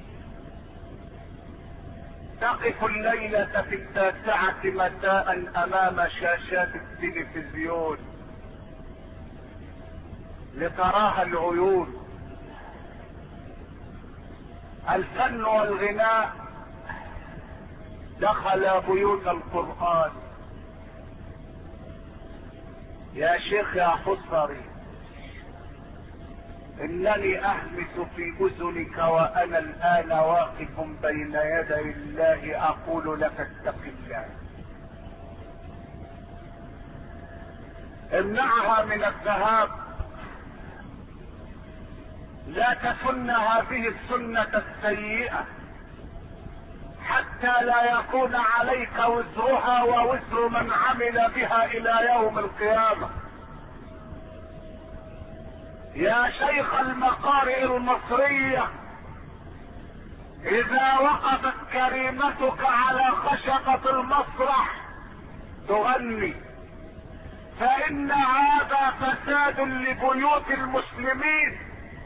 تقف الليلة في 9 مساء امام شاشات التلفزيون لتراها العيون. الفن والغناء دخل بيوت القرآن. يا شيخ يا حصري، انني اهمس في اذنك وانا الان واقف بين يدي الله اقول لك اتق الله، امنعها من الذهاب، لا تسن هذه السنة السيئة حتى لا يكون عليك وزرها ووزر من عمل بها الى يوم القيامة. يا شيخ المقارئ المصرية، اذا وقفت كريمتك على خشبة المسرح تغني فان هذا فساد لبيوت المسلمين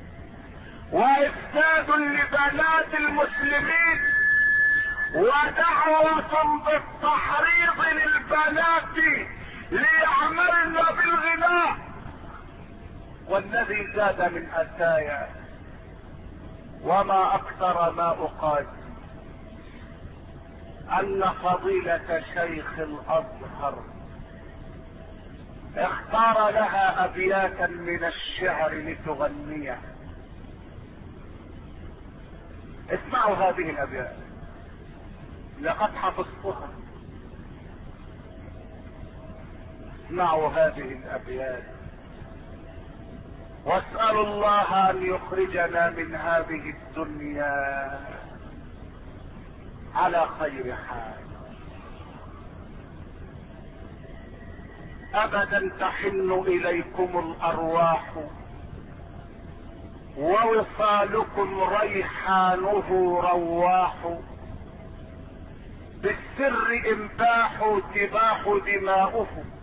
وافساد لبنات المسلمين ودعوة بالتحريض للبنات ليعملن بالغناء. والذي زاد من أتايا وما أكثر ما أقاسي أن فضيلة شيخ الأزهر اختار لها أبياتا من الشعر لتغنيها. اسمعوا هذه الأبيات، لقد حفظتها. اسمعوا هذه الأبيات واسألوا الله أن يخرجنا من هذه الدنيا على خير حال. أبدا تحن إليكم الأرواح ووصالكم ريحانه رواح، بالسر انباح تباح دماؤه،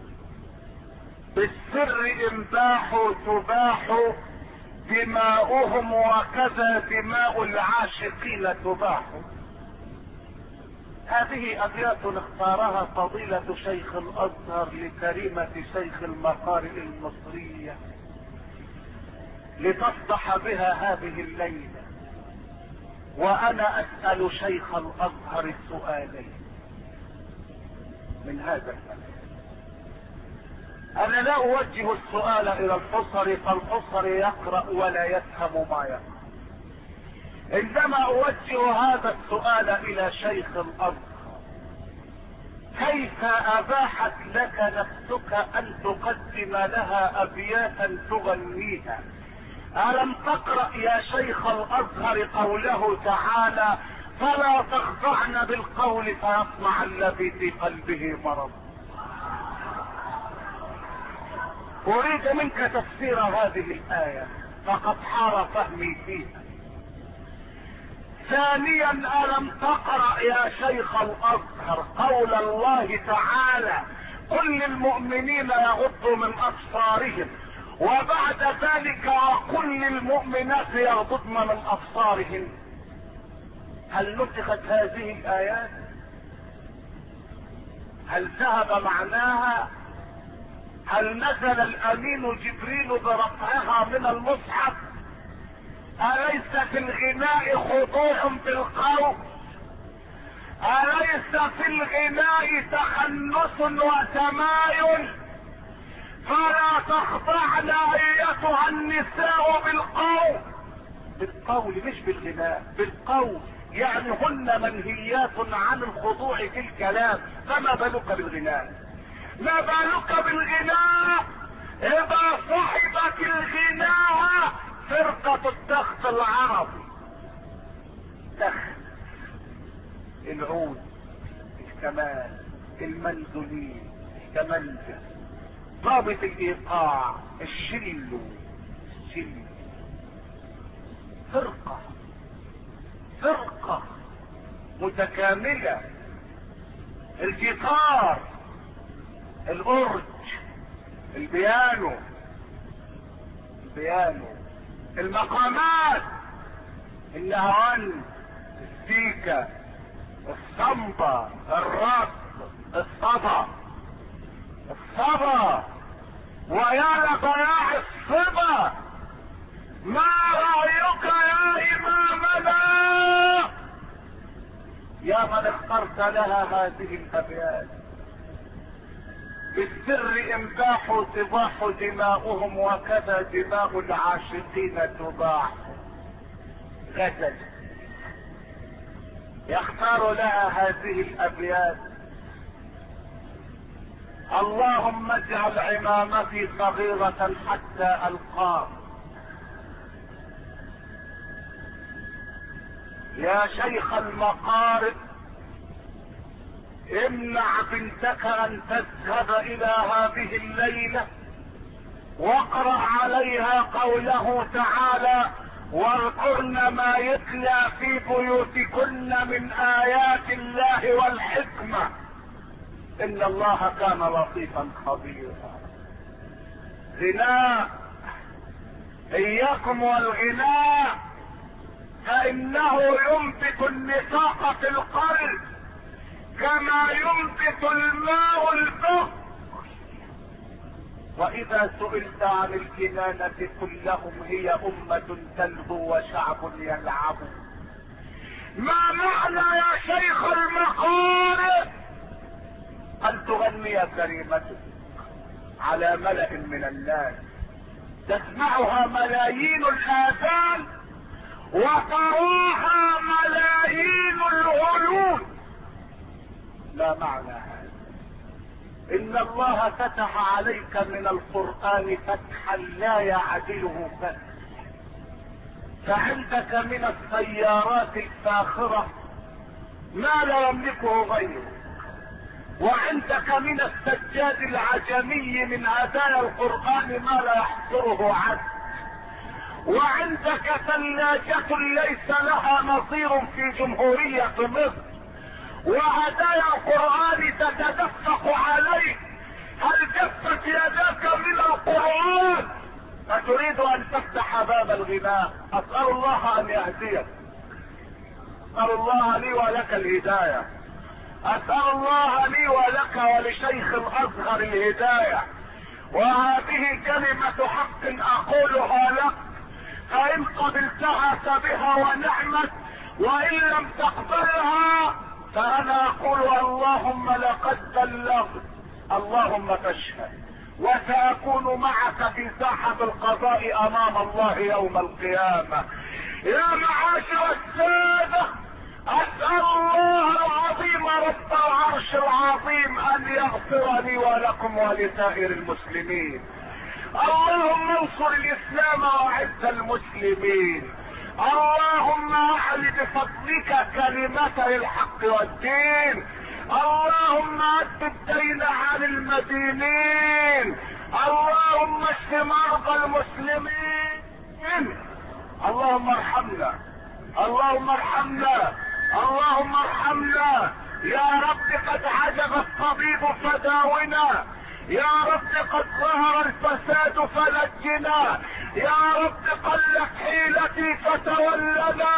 بالسر انباح تباح دماؤهم وكذا دماء العاشقين تباح. هذه ابيات اختارها فضيلة شيخ الازهر لكريمة شيخ المقارئ المصرية لتصدح بها هذه الليلة. وانا اسأل شيخ الازهر سؤالين من هذا الكلام. انا لا اوجه السؤال الى الحصري فالحصري يقرأ ولا يفهم ما يقرأ، انما اوجه هذا السؤال الى شيخ الازهر. كيف اباحت لك نفسك ان تقدم لها ابياتا تغنيها؟ ألم تقرأ يا شيخ الازهر قوله تعالى فلا تخضعن بالقول فيطمع الذي في قلبه مرض؟ اريد منك تفسير هذه الآية فقد حار فهمي فيها. ثانيا، ألم تقرأ يا شيخ الازهر قول الله تعالى قل للمؤمنين يغضوا من ابصارهم وبعد ذلك وقل للمؤمنات يغضضن من ابصارهن؟ هل نسخت هذه الايات؟ هل ذهب معناها؟ هل نزل الامين جبريل برفعها من المصحف؟ اليس في الغناء خضوع بالقول؟ اليس في الغناء تخنس وتمايل؟ فلا تخضعن ايتها النساء بالقول. بالقول مش بالغناء، بالقول، يعني هن منهيات عن الخضوع في الكلام، فما بالك بالغناء؟ ما بالك بالغناء اذا صحبت الغناء فرقة التخت العربي، تخت، العود، الكمان، المندولين، الكمنجة، ضابط الايقاع، الشلو، فرقة متكاملة، الجيتار، الأورج، البيانو، المقامات، النهوان، السيكا، الصنبة، الرقص، الصبا، ويا لضياع الصبا. ما رأيك يا إمامنا يا من اخترت لها هذه الأبيات؟ بالسر امداح تباح دماؤهم، وكذا دماء العاشقين تباح. غزل يختار لها هذه الأبيات: اللهم اجعل عمامتي صغيرة حتى ألقاك. يا شيخ المقارئ، امنع بنتك ان تذهب الى هذه الليلة واقرأ عليها قوله تعالى: واذكرن ما يتلى في بيوتكن من ايات الله والحكمة ان الله كان لطيفا خبيرا. غناء، اياكم والغناء، فانه ينبت النفاق في القلب كما ينبت الماء البخر. واذا سئلت عن الكنانة قل لهم هي امة تلهو وشعب يلعب. ما معنى يا شيخ المقارئ ان تغني كلمتك على ملأ من الناس تسمعها ملايين الاذان وتراها ملايين العيون؟ لا معنى هذا. ان الله فتح عليك من القرآن فتحا لا يعدله فتح، فعندك من السيارات الفاخرة ما لا يملكه غيره، وعندك من السجاد العجمي من هدايا القرآن ما لا يحصره عد، وعندك ثلاجة ليس لها نظير في جمهورية مصر، وهدايا القرآن تتدفق عليك. هل جفت يداك من القرآن فتريد ان تفتح باب الغناء؟ اسأل الله ان يهديك، اسأل الله لي ولك الهداية، اسأل الله لي ولك ولشيخ الازهر الهداية. وهذه كلمة حق اقولها لك، فان قبلتها فبها ونعمت، وان لم تقبلها فانا اقول اللهم لقد بلغت، اللهم فاشهد، وساكون معك في ساحة القضاء امام الله يوم القيامة. يا معاشر السادة، اسأل الله العظيم رب العرش العظيم ان يغفر لي ولكم ولسائر المسلمين. اللهم انصر الاسلام واعز المسلمين. اللهم اعل بفضلك كلمتي الحق والدين. اللهم اد الدين عن المدينين. اللهم اشف مرضى المسلمين. اللهم ارحمنا، اللهم ارحمنا، اللهم ارحمنا. يا رب قد عجب الطبيب فداونا، يا رب قد ظهر الفساد فنجنا، يا رب قلت حيلتي فتولنا.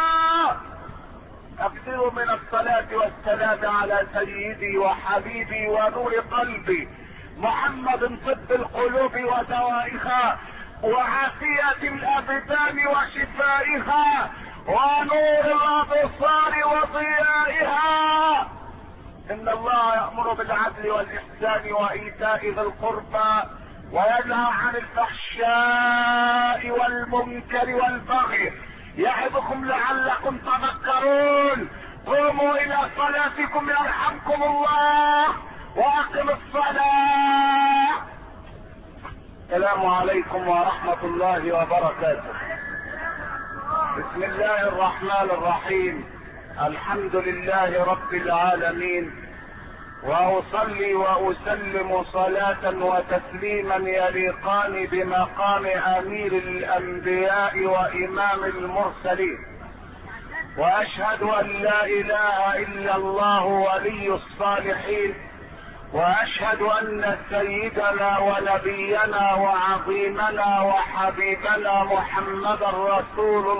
اكثر من الصلاة والسلام على سيدي وحبيبي ونور قلبي محمد طب القلوب ودوائها وعافية الابدان وشفائها ونور الابصار وضيائها. ان الله يأمر بالعدل والاحسان وايتاء ذي القربى وينهى عن الفحشاء والمنكر والبغي يعظكم لعلكم تذكرون. قوموا الى صلاتكم يرحمكم الله واقم الصلاة. السلام عليكم ورحمة الله وبركاته. بسم الله الرحمن الرحيم. الحمد لله رب العالمين، واصلي واسلم صلاة وتسليما يليقان بمقام امير الانبياء وامام المرسلين، واشهد ان لا اله الا الله ولي الصالحين، واشهد ان سيدنا ونبينا وعظيمنا وحبيبنا محمدا رسول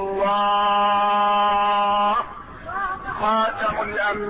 الله خاتم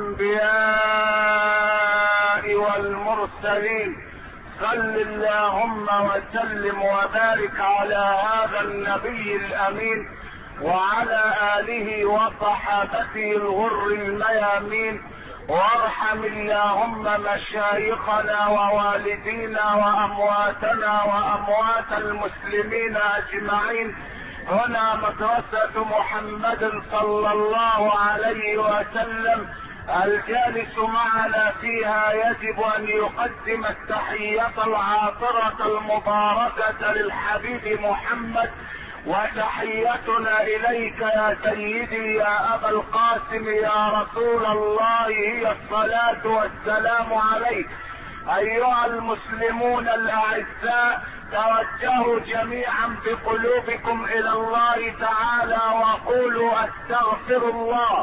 الانبياء والمرسلين. صل اللهم وسلم وبارك على هذا النبي الامين وعلى اله وصحابته الغر الميامين، وارحم اللهم مشايخنا ووالدينا وامواتنا واموات المسلمين اجمعين. هنا مدرسة محمد صلى الله عليه وسلم، الجالس معنا فيها يجب ان يقدم التحية العاطرة المباركة للحبيب محمد، وتحيتنا اليك يا سيدي يا ابا القاسم يا رسول الله هي الصلاة والسلام عليك. ايها المسلمون الاعزاء، توجهوا جميعا بقلوبكم الى الله تعالى وقولوا استغفر الله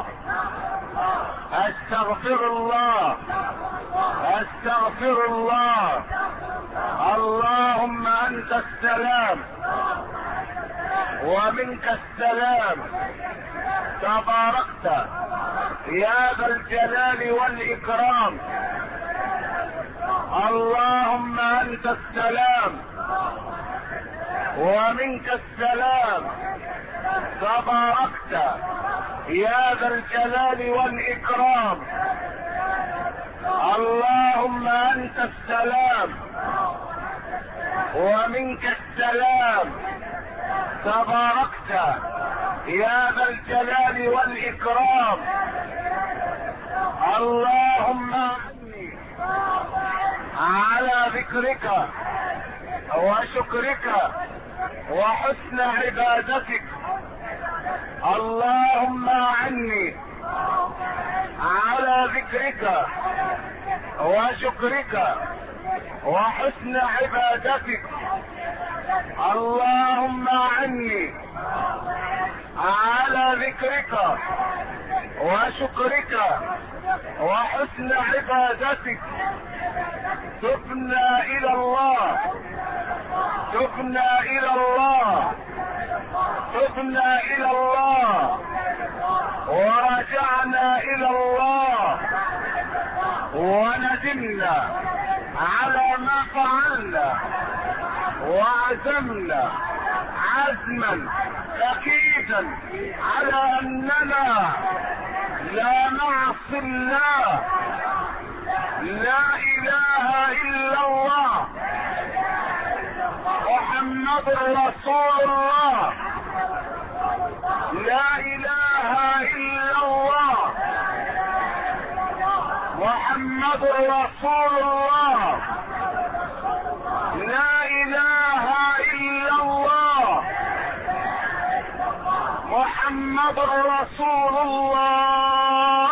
استغفر الله استغفر الله. اللهم انت السلام ومنك السلام، تباركت يا ذا الجلال والاكرام. اللهم انت السلام ومنك السلام، تباركت يا ذا الجلال والاكرام. اللهم انت السلام ومنك السلام، تباركت يا ذا الجلال والاكرام. اللهم اعني على ذكرك وشكرك وحسن عبادتك. اللهم اعني على ذكرك وشكرك وحسن عبادتك. اللهم اعني على ذكرك وشكرك وحسن عبادتك. تبنا الى الله تبنا الى الله تبنا الى الله ورجعنا الى الله وندمنا على ما فعلنا وعزمنا عزما اكيدا على اننا لا نعصي الله. لا اله الا الله محمد رسول الله. لا اله الا الله محمد رسول الله. لا اله الا الله محمد رسول الله.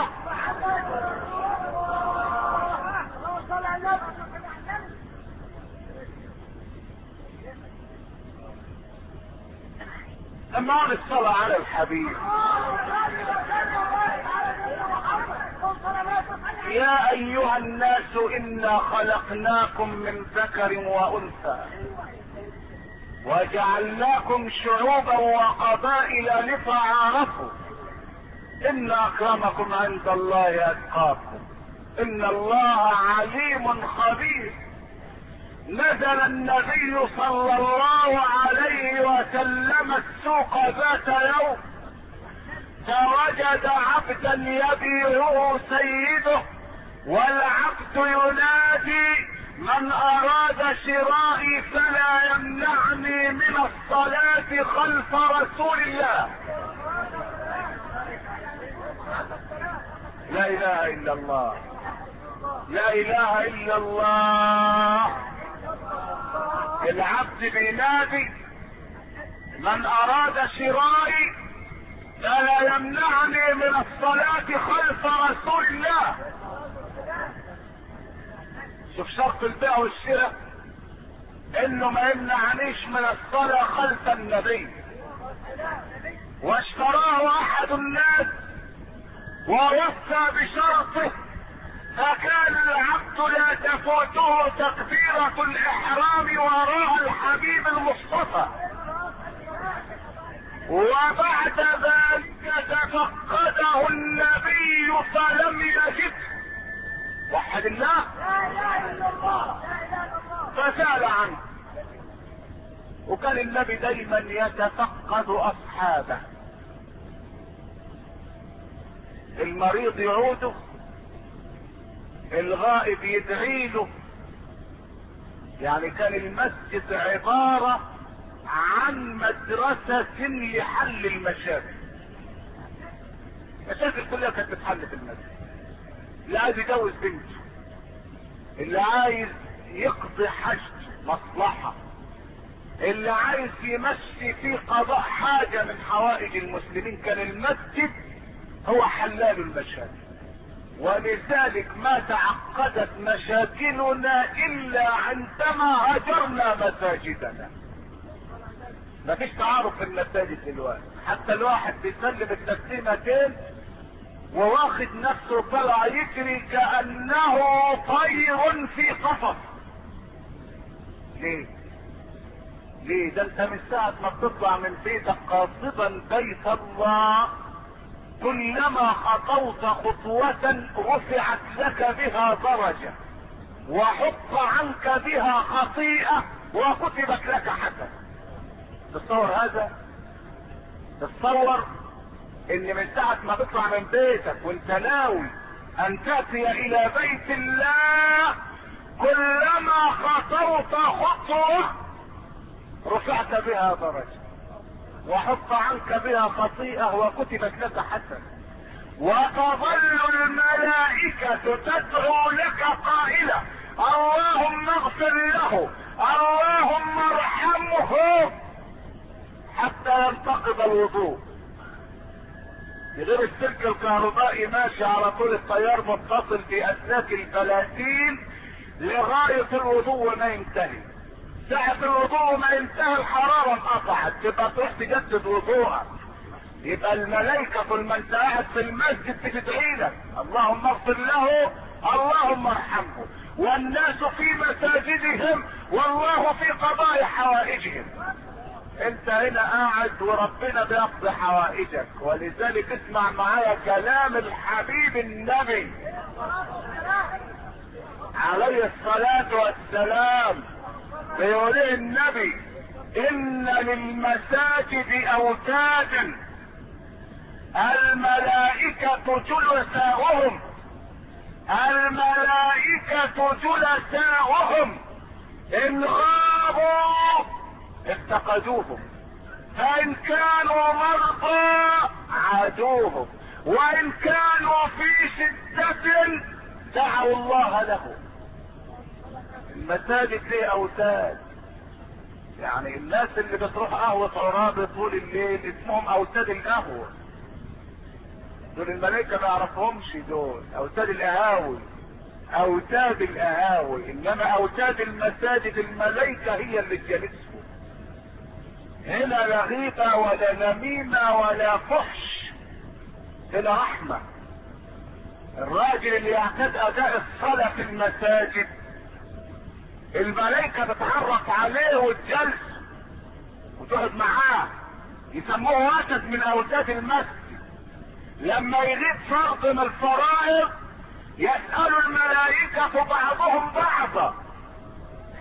تمام الصلاة على الحبيب. يا ايها الناس انا خلقناكم من ذكر وانثى وجعلناكم شعوبا وقبائل لتعارفوا ان اكرمكم عند الله اتقاكم ان الله عليم خبير. نزل النبي صلى الله عليه وسلم السوق ذات يوم، فوجد عبدا يبيعه سيده، والعبد ينادي: من اراد شرائي فلا يمنعني من الصلاة خلف رسول الله. لا اله الا الله، لا اله الا الله. العبد بينادي: من اراد شرائي فلا يمنعني من الصلاة خلف رسول الله. شوف شرط البيع والشراء، انه ما يمنعنيش من الصلاة خلف النبي. واشتراه احد الناس ووفى بشرطه، فكان العبد لا تفوته تكبيرة الاحرام وراء الحبيب المصطفى. وبعد ذلك تفقده النبي فلم يجده. وحد الله، فسأل عنه. وكان النبي دايما يتفقد اصحابه. المريض يعوده، الغائب يدعي له. يعني كان المسجد عبارة عن مدرسة لحل المشاكل. المشاكل كلها كانت بتحل في المسجد. اللي عايز يجوز بنته، اللي عايز يقضي حج مصلحة، اللي عايز يمشي في قضاء حاجة من حوائج المسلمين، كان المسجد هو حلال المشاكل. ولذلك ما تعقدت مشاكلنا الا عندما هجرنا مساجدنا. مفيش تعارف في المساجد دلوقتي، حتى الواحد بيسلم التسليمتين وواخد نفسه طلع يجري كأنه طير في قفص. ليه؟ ليه؟ ده انت من ساعة ما بتطلع من بيتك قاصدا بيت الله، كلما خطوت خطوة رفعت لك بها درجة، وحط عنك بها خطيئة، وكتبت لك حسنة. تتصور هذا؟ تتصور ان من ساعة ما تطلع من بيتك وانت ناوي ان تأتي الى بيت الله، كلما خطوت خطوة رفعت بها درجة، وحط عنك بها خطيئة، وكتبت لك حسنة. وتظل الملائكة تدعو لك قائلة: اللهم اغفر له، اللهم ارحمه، حتى ينتقض الوضوء. غير السلك الكهربائي ماشي على طول، التيار متصل في اسلاك الفلاتين لغاية الوضوء ما ينتهي. ساعة الوضوء ما ينتهي الحرارة انقطعت، تبقى تروح تجدد وضوءك. يبقى الملائكة طول ما انت قاعد في المسجد بتدعي لك: اللهم اغفر له، اللهم ارحمه. والناس في مساجدهم والله في قضاء حوائجهم. انت هنا قاعد وربنا بيقضي حوائجك. ولذلك اسمع معايا كلام الحبيب النبي عليه الصلاة والسلام. بيقول النبي: ان للمساجد اوتادا الملائكة جلساؤهم، الملائكة جلساؤهم ان غابوا افتقدوهم، فان كانوا مرضى عادوهم، وان كانوا في شدة دعوا الله لهم. المساجد ليه اوتاد. يعني الناس اللي بتروح قهوة عرابي طول الليل اسمهم اوتاد القهوة. دول الملائكة ما يعرفهمش، دول اوتاد القهاوي، اوتاد القهاوي. انما اوتاد المساجد الملائكة هي اللي تجلسهم. هنا لا غيبة ولا نميمة ولا فحش، هنا رحمة. الراجل اللي يعتاد اداء الصلاة في المساجد الملائكة تتعرف عليه وتجلس وتقعد معاه، يسموه واسد من اوتاد المسجد. لما يغيب فرض من الفرائض يسأل الملائكة بعضهم بعضا: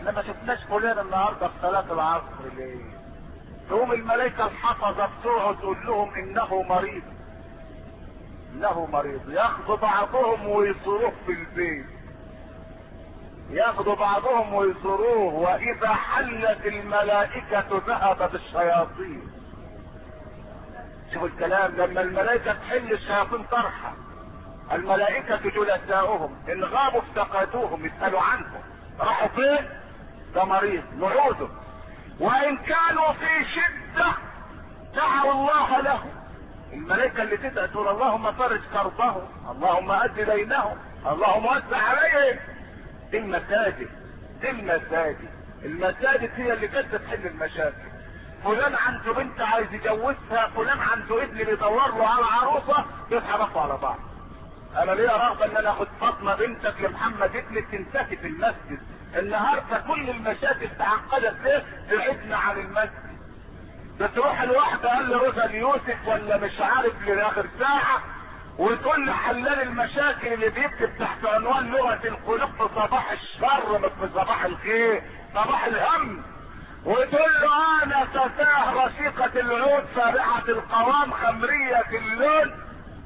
احنا ما شفناش فلان النهارده في صلاه العصر ليه؟ تقوم الملائكه الحفظه بتوعه تقول لهم انه مريض، انه مريض. ياخذوا بعضهم ويصروه في البيت، ياخذوا بعضهم ويصروه، واذا حلت الملائكه ذهبت الشياطين. شوفوا الكلام، لما الملائكه تحل الشياطين ترحل. الملائكه جلساؤهم ان غابوا افتقدوهم، يسالوا عنهم راحوا فين؟ ده مريض نعوذه. وان كانوا في شده دعوا الله له. الملائكه اللي تدعي تقول اللهم فرج كربهم، اللهم اد دينهم، اللهم وسع عليهم. دي المساجد، دي المساجد. المساجد هي اللي كانت تحل المشاكل. فلان عنده بنت عايز يجوزها، فلان عنده ابن بيدور له على عروسه، بيتحركوا على بعض. انا ليا رغبه ان انا اخد فاطمه بنتك لمحمد ابنك تنتهي في المسجد. النهارده كل المشاكل تعقدت ليه؟ بعدنا عن المسجد. بتروح الواحده قال لي روزا ليوسف ولا مش عارف لاخر ساعه، وتقول لي حلال المشاكل اللي بيكتب تحت عنوان لغه القلوب في صباح الشر مش في صباح الخير، صباح الهم. وتقول له انا تفاه رشيقه العود فارحه القوام خمريه اللون.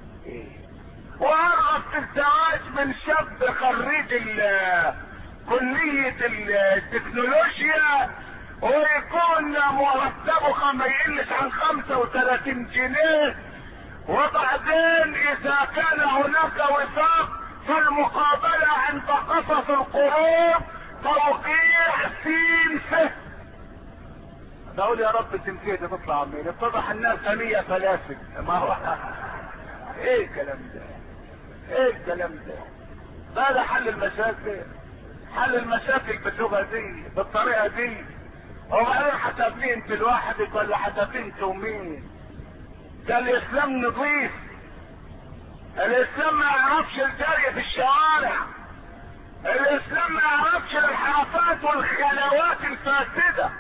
وارغب في الزواج من شاب خريج كلية التكنولوجيا، ويكون مرتبه ما يقلش عن 35 جنيه. وبعدين اذا كان هناك وفاق في المقابلة عند قصص القروض توقيع سين فه. بقول يا رب تنفيه دي تطلع منين؟ اتضح انها ثانية فلاسف. ما هو ايه الكلام ده؟ ايه الكلام ده؟ ده حل المشاكل. حل المشاكل باللغه دي بالطريقه دي. وبعدين هتقابلين انت لوحدك ولا هتقابلين انت ومين؟ ده الاسلام نظيف. الاسلام ما يعرفش الجري في الشوارع. الاسلام ما يعرفش الانحرافات والخلوات الفاسده.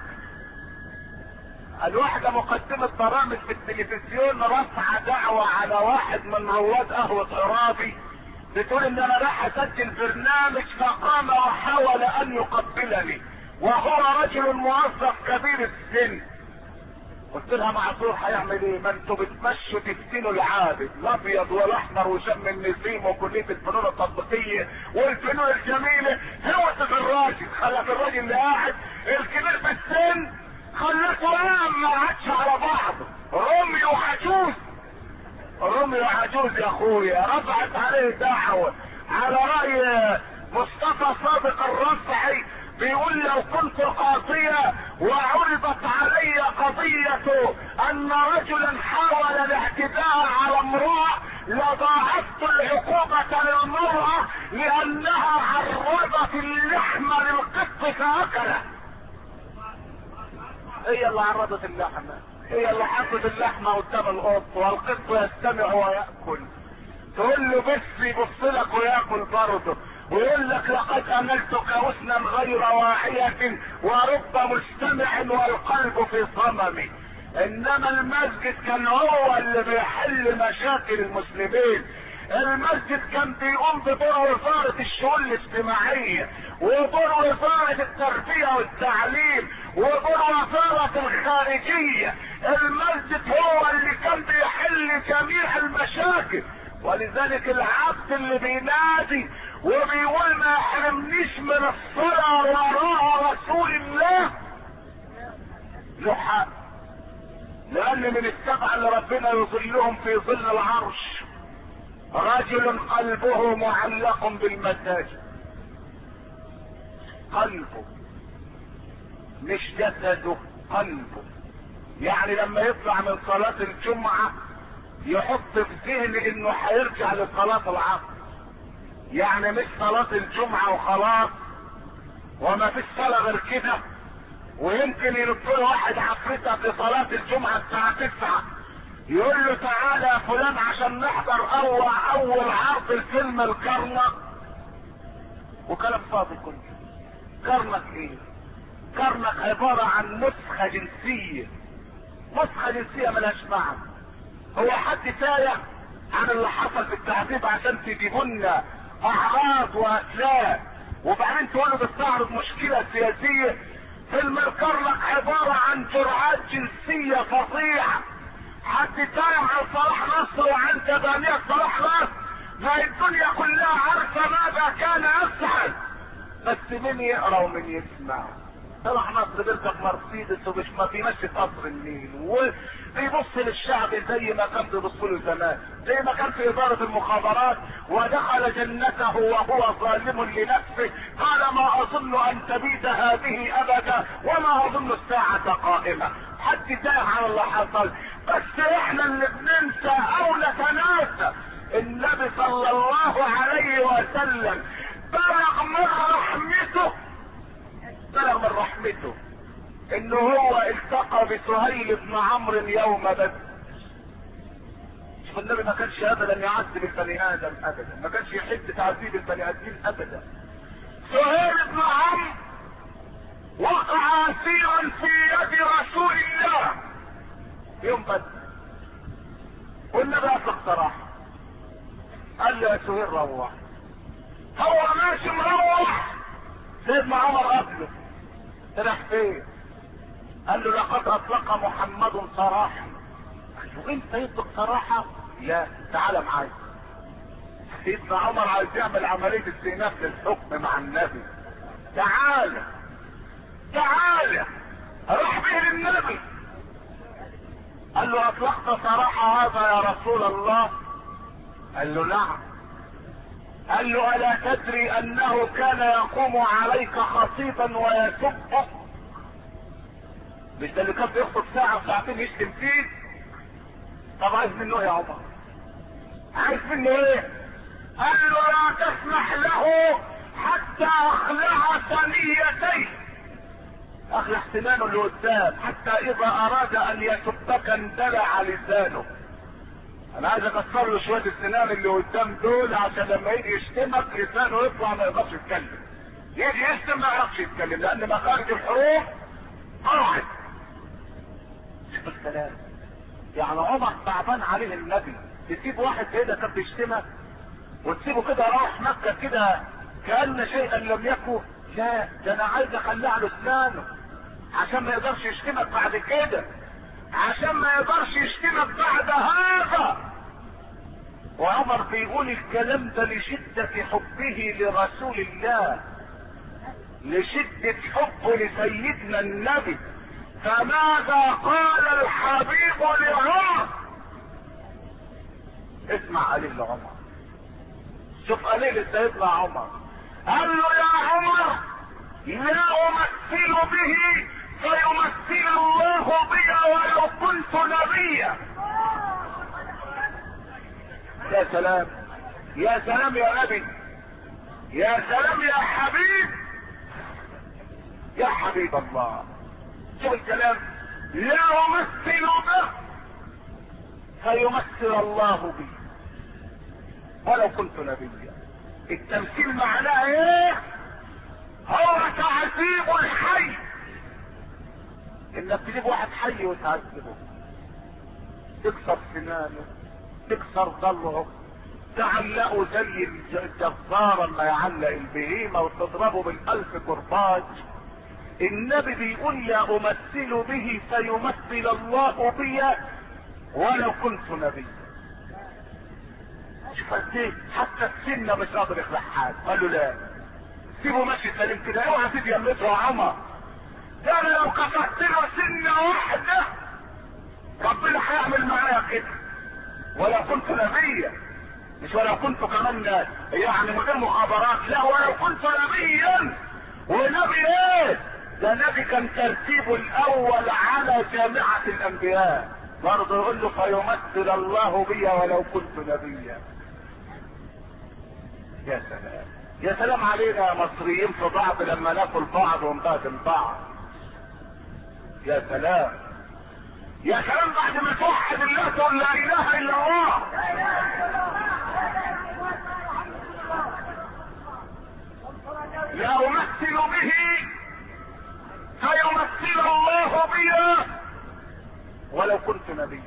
الواحدة مقدمة برامج في التلفزيون رفع دعوة على واحد من رواد قهوة عرابي، بتقول ان انا راح اسجل برنامج فقام وحاول ان يقبلني وهو رجل موظف كبير السن. قلت لها معذور هيعمل ايه؟ ما انتوا بتمشوا تفتنوا العابد الابيض والاحمر وشم النسيم وكليه الفنون التطبيقيه والفنون الجميله. هوت الراجل، خلت الراجل اللي قاعد الكبير في السن خلته ما عادش على بعضه. رمي وحجوز، رمي وحجوز يا اخويا. رفعت عليه دعوة على رأي مصطفى صادق الرفعي، بيقول لو كنت قاضية وعرضت علي قضية ان رجلا حاول الاعتداء على امرأة لضاعفت العقوبة للمرأة لانها عرضت اللحم للقط فاكله. هي اللي عرضت اللحمة، هي اللي حطت اللحمة قدام القط والقط يستمع ويأكل. تقول له بس يبص لك ويأكل برضه، ويقول لك لقد أملتك حسنا غير واعية ورب مستمع والقلب في صمم. انما المسجد كان هو اللي بيحل مشاكل المسلمين. المسجد كان بيقوم بدور وزارة الشؤون الاجتماعية ودور وزارة التربية والتعليم ودور وزارة الخارجية. المسجد هو اللي كان بيحل جميع المشاكل. ولذلك العبد اللي بينادي وبيقول ما يحرمنيش من الصلاة وراء رسول الله له حق، لان من السبعة اللي ربنا يظلهم في ظل العرش رجل قلبه معلق بالمساجد. قلبه مش جسده، قلبه. يعني لما يطلع من صلاة الجمعة يحط في ذهنه انه هيرجع لصلاة العصر. يعني مش صلاة الجمعة وخلاص وما فيش صلاة غير كده. ويمكن ينطله واحد عفريتة في صلاة الجمعة الساعة 9 يقول له تعالى يا فلان عشان نحضر اول عرض الفيلم الكرنك. وكلام فاضي كله. كرنك ايه؟ كرنك عبارة عن نسخة جنسية، نسخة جنسية ملهاش معنى. هو حد تايه عن اللي حصل في التعذيب عشان تجيبوا لنا اعراض واسلاك وبعدين تقول له بتستعرض مشكلة سياسية، فيلم الكرنك عبارة عن جرعات جنسية فظيعة. حد تايم عن صلاح نصر وعن تبانية صلاح نصر، ما الدنيا كلها عارفة ماذا كان يفعل، بس مين يقرأ ومين يسمع؟ صلاح نصر بيركب مرسيدس ومش ما بيمشي قصر النيل، وبيبص للشعب زي ما كان بيبص له زمان، زي ما كان في إدارة المخابرات، ودخل جنته وهو ظالم لنفسه، قال ما أظن أن تبيد هذه أبدا وما أظن الساعة قائمة. حد تاه عن اللي حصل، بس احنا اللي بننسى او نتناسى. النبي صلى الله عليه وسلم بلغ من رحمته انه هو التقى بسهيل بن عمرو يوم بدر. شوف النبي ما كانش ابدا يعذب البني ادم ابدا، ما كانش يحب تعذيب البني ادمين ابدا. سهيل بن عمرو وقع اسيرا في يد رسول الله يوم بدر، والنبي اطلق صراحه قال له يا سهيل روح. هو ماشي مروح، سيدنا عمر قبله، راح فين؟ قال له لقد اطلق محمد صراحه. قال له انت يطلق صراحه؟ لا تعال معايا. سيدنا عمر عايز يعمل عمليه استئناف للحكم مع النبي. تعال راح به للنبي، قال له اطلقت صراحه هذا يا رسول الله؟ قال له نعم. قال له الا تدري انه كان يقوم عليك خطيبا ويسبك؟ مش ده اللي كان بيخطب ساعه وساعتين يشتم فيك؟ طب عايز منه يا عمر؟ عايز منه ايه؟ قال له لا تسمح له حتى اخلع ثنيتيه، اخلع سنانه اللي قدام، حتى اذا اراد ان يسبك اندلع لسانه. انا عايز اكسر له شويه السنان اللي قدام دول عشان لما يجي يشتمك لسانه يطلع ما يقدرش يتكلم. يجي يشتم ما يعرفش يتكلم لان مخارج الحروف قاعد. شوف الكلام، يعني عمر تعبان عليه النبي، تسيب واحد زي ده كان بيشتمك وتسيبه كده راح مكه كده كأن شيئا لم يكن؟ لا، ده انا عايز اخلع له اسنانه عشان ما يقدرش يشتمك بعد كده، عشان ما يقدرش يشتمك بعد هذا. وعمر بيقول الكلام ده لشدة حبه لرسول الله، لشدة حبه لسيدنا النبي. فماذا قال الحبيب لعمر؟ اسمع قليل لعمر، شوف قليل سيدنا عمر. قال له يا عمر لا امثل به فيمثل الله بي ولو كنت نبيا. يا سلام يا سلام يا نبي، يا سلام يا حبيب، يا حبيب الله. شوف الكلام، لا امثل به فيمثل الله بي ولو كنت نبيا. التمثيل معناه ايه؟ هو تعذيب الحي، انك تجيب واحد حي وتعذبه، تكسر سنانه، تكسر ضلعه، تعلقه زي الجزار لما يعلق البهيمه وتضربه بالالف كرباج. النبي بيقول لا امثل به فيمثل الله بي ولو كنت نبيا. شوف قد ايه حتى السنه مش قادر يخلع حاجه. قال له لا سيبه ماشي سليم كده، اوعى تيجي يمسه يا عمر، ده انا لو كسرت له سنه واحده ربنا هيعمل معايا كده ولو كنت نبيا، مش ولو كنت كمان يعني مدير مخابرات، لا ولو كنت نبيا. ونبي ايه؟ ده نبي كان ترتيبه الاول على جامعة الانبياء، برضه يقول له فيمثل الله بي ولو كنت نبيا. يا سلام يا سلام علينا يا مصريين في بعض لما ناكل بعض ونبادل بعض. يا سلام يا سلام بعد ما توحد الله تقول لا اله الا الله. لا امثل به فيمثل الله بي ولو كنت نبيا.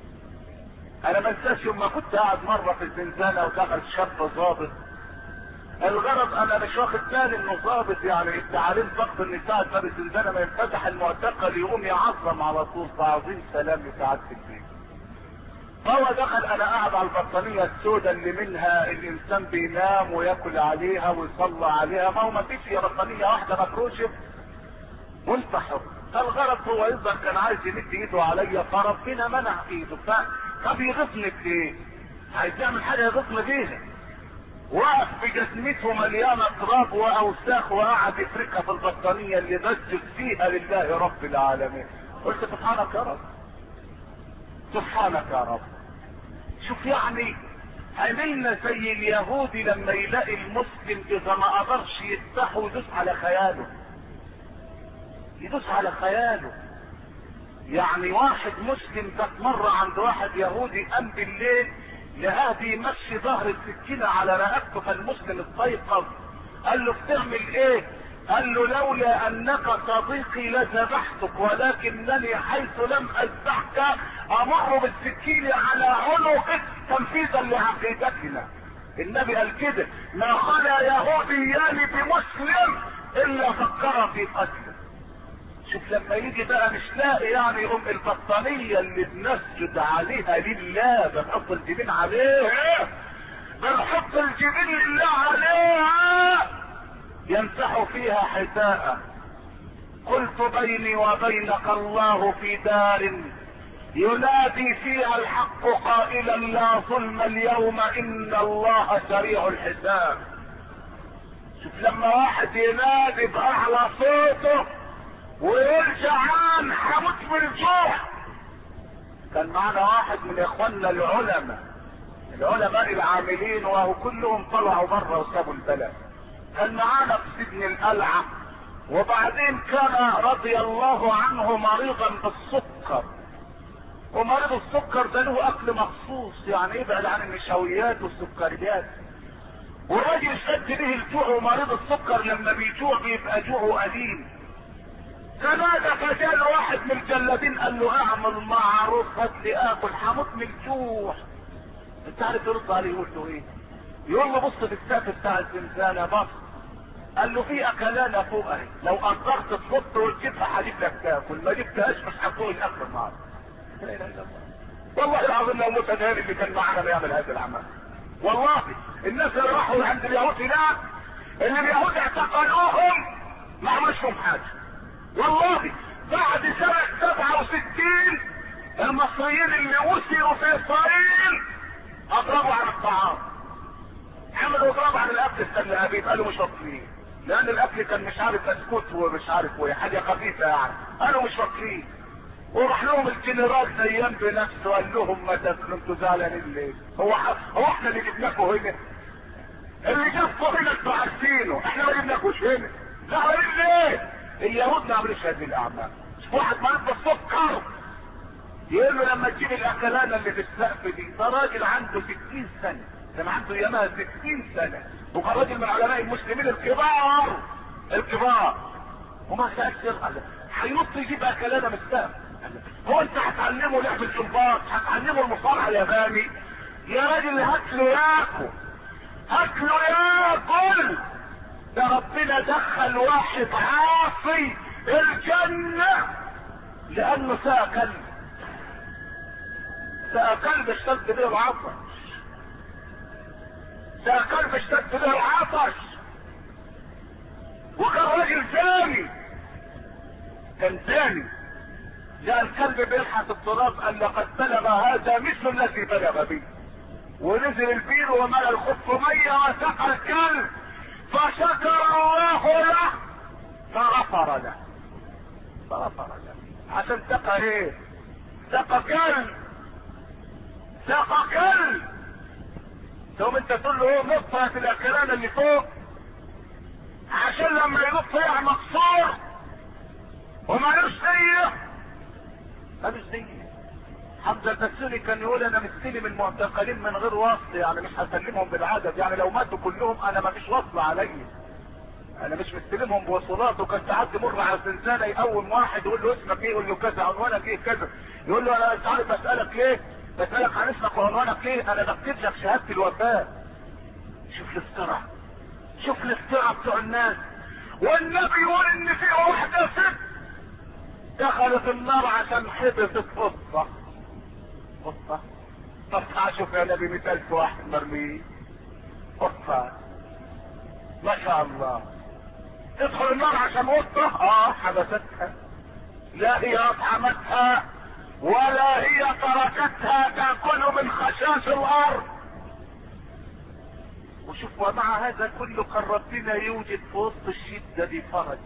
انا ما انساش يوم ما كنت قاعد مره في الزنزانه ودخل شاب ظابط الغرض انا مش واخد بالي انه ضابط، يعني التعليم ضبط النساء باب الزنزانه ما ينفتح المعتقل يقوم يعظم على طول تعظيم سلام لسعاده البيت. فهو دخل، انا قاعد على البطانيه السوداء اللي منها الانسان بينام وياكل عليها ويصلى عليها، ما هو ما فيش هي بطانيه واحده مفروشه وانت حر. الغرض هو يظهر كان عايز يمد ايده عليا فربنا منع ايده، طب يغصني بايه؟ عايز يعمل حاجه يغصني بيها. وقف بجسمته مليانه تراب واوساخ وقعد يفركها في البطانيه اللي بسجد فيها لله رب العالمين. قلت سبحانك يا رب، سبحانك يا رب. شوف يعني عملنا زي اليهودي لما يلاقي المسلم اذا ما قدرش يفتحه يدوس على خياله، يدوس على خياله. يعني واحد مسلم كانت مرة عند واحد يهودي قام بالليل لهادي يمشي ظهر السكينة على رقبته، فالمسلم استيقظ قال له بتعمل ايه؟ قال له لولا انك صديقي لذبحتك، ولكنني حيث لم اذبحك امر بالسكين على عنقك تنفيذا لعقيدتنا. النبي قال كده ما خلا يهوديان بمسلم الا فكر في قتله. شوف لما يجي بقى مش لاقي يعني يقوم البطانية اللي بنسجد عليها لله بنحط الجبين عليها، بنحط الجبين لله عليها، يمسح فيها حساء. قلت بيني وبينك الله في دار ينادي فيها الحق قائلا لا ظلم اليوم ان الله سريع الحساب. شوف لما واحد ينادي باعلى صوته ويرجع عن حموت من الجوع. كان معنا واحد من اخواننا العلماء العاملين وهو كلهم طلعوا بره وسابوا البلد. كان معانا في سجن القلعة، وبعدين كان رضي الله عنه مريضا بالسكر، ومريض السكر ده له اكل مخصوص يعني يبعد عن النشويات والسكريات، والراجل شد به الجوع، ومريض السكر لما بيجوع بيبقى جوعه قليل. فماذا فجال واحد من الجلادين قال له اعمل معروف هات لي اكل حموت من الجوع. انت عارف يرد عليه يقول له ايه؟ يقول له بص في السقف بتاع الزنزانه بص، قال له في اكلانه فوق اهي، لو قدرت تحط وتجيبها هجيب لك تاكل، ما جبتهاش مش هتقول الاكل النهارده. لا اله الا الله. والله العظيم لو متنهي اللي كان معانا بيعمل هذا العمل. والله الناس اللي راحوا عند اليهود هناك اللي اليهود اعتقلوهم ما عملش لهم حاجه. والله بعد سنة 67 المصريين اللي وسروا في اسرائيل اضربوا على الطعام، عملوا اضراب على الاكل السلابين، قالوا مش واكلين لان الاكل كان مش عارف بسكوت ومش عارف ايه حاجه خفيفه يعني، قالوا مش واكلين. وراح لهم الجنرال زيان بنفسه قال لهم ما تاكلوا انتوا زعلانين ليه؟ هو احنا اللي جبناكم هنا؟ اللي جابكم هنا انتوا عارفينه، احنا ما جبناكوش هنا، زعلانين ليه؟ اليهود ما عملوش هذه الاعمال. واحد مريض بالسكر يقول له لما تجيب الاكلانه اللي في السقف دي، ده راجل عنده 60 سنه، كان عنده ياما 60 سنه، وكان راجل من علماء المسلمين الكبار وما سالش هينط يجيب اكلانه من السقف. هو انت هتعلمه لعب الجمباز؟ هتعلمه المصارعه الياباني؟ يا راجل هاكله ياكل. ده ربنا دخل واحد عاصي الجنة لانه ساء كلب اشتد به العطش، وكان راجل كان ثاني جاء الكلب بيلحس التراب قال لقد بلغ هذا مثل الذي بلغ بي، ونزل البير وملأ الخف ميه وسقى الكلب فشكر الله له فغفر له عشان سقى ايه؟ سقى كلب. ثم انت تقول له ايه؟ نطها في الاكلانه اللي فوق عشان لما ينط يقع مكسور ومالوش زيه. حمزه البسوري كان يقول انا مستلم المعتقلين من غير وصل، يعني مش هسلمهم بالعدد، يعني لو ماتوا كلهم انا ما فيش وصل عليا، انا مش مستلمهم بوصولات. وكان ساعات يمر على الزنزانه يقوم واحد يقول له اسمك ايه؟ يقول له كذا. عنوانك ايه؟ كذا. يقول له انا مش عارف اسالك ليه؟ بسالك عن اسمك وعنوانك ليه؟ انا بكتب لك شهاده الوفاه. شوف الاستراحه، شوف الافتراء بتوع الناس. والنبي يقول ان في واحدة ست دخلت النار عشان حبست قطة. قطة؟ طب تعال شوف يا نبي 100,000 واحد مرمي قطة، ما شاء الله. تدخل النار عشان قطة؟ حبستها. لا هي اطعمتها ولا هي تركتها تاكل من خشاش الارض. وشوف ومع هذا كله كان ربنا يوجد في وسط الشدة دي فرج.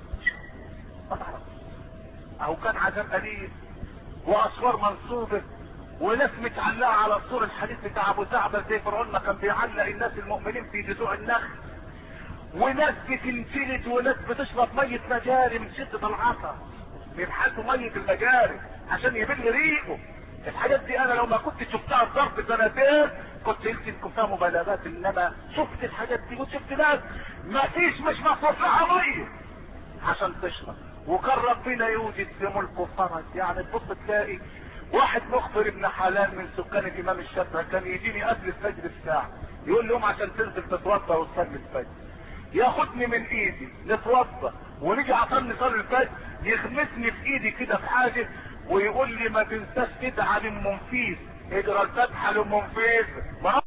اهو كان عذاب اليم واسوار منصوبة وناس متعلقة على السور الحديث بتاع ابو زعبل زي فرعون ما كان بيعلق الناس المؤمنين في جذوع النخل، وناس بتنفلت وناس بتشرب مية مجاري من شدة العطش، بيبحثوا مية المجاري عشان يبل ريقه. الحاجات دي انا لو ما كنت شفتها في ظرف سنتين كنت قلت لكم فيها مبالغات، انما شفت الحاجات دي وشفت ناس ما فيش مش مصروف لها ميه عشان تشرب. وكان ربنا يوجد في ملكه فرج. يعني تبص تلاقي واحد مخبر ابن حلال من سكان الامام الشافعي كان يجيني قبل الفجر بساعه يقول لهم عشان تنزل تتوضا وتصلي الفجر، ياخدني من ايدي نتوضا ونيجي عشان نصلي الفجر يغمسني في ايدي كده في حاجه ويقول لي ما تنساش تدعى للمنفيس، اجرى الفتحه للمنفيس. ما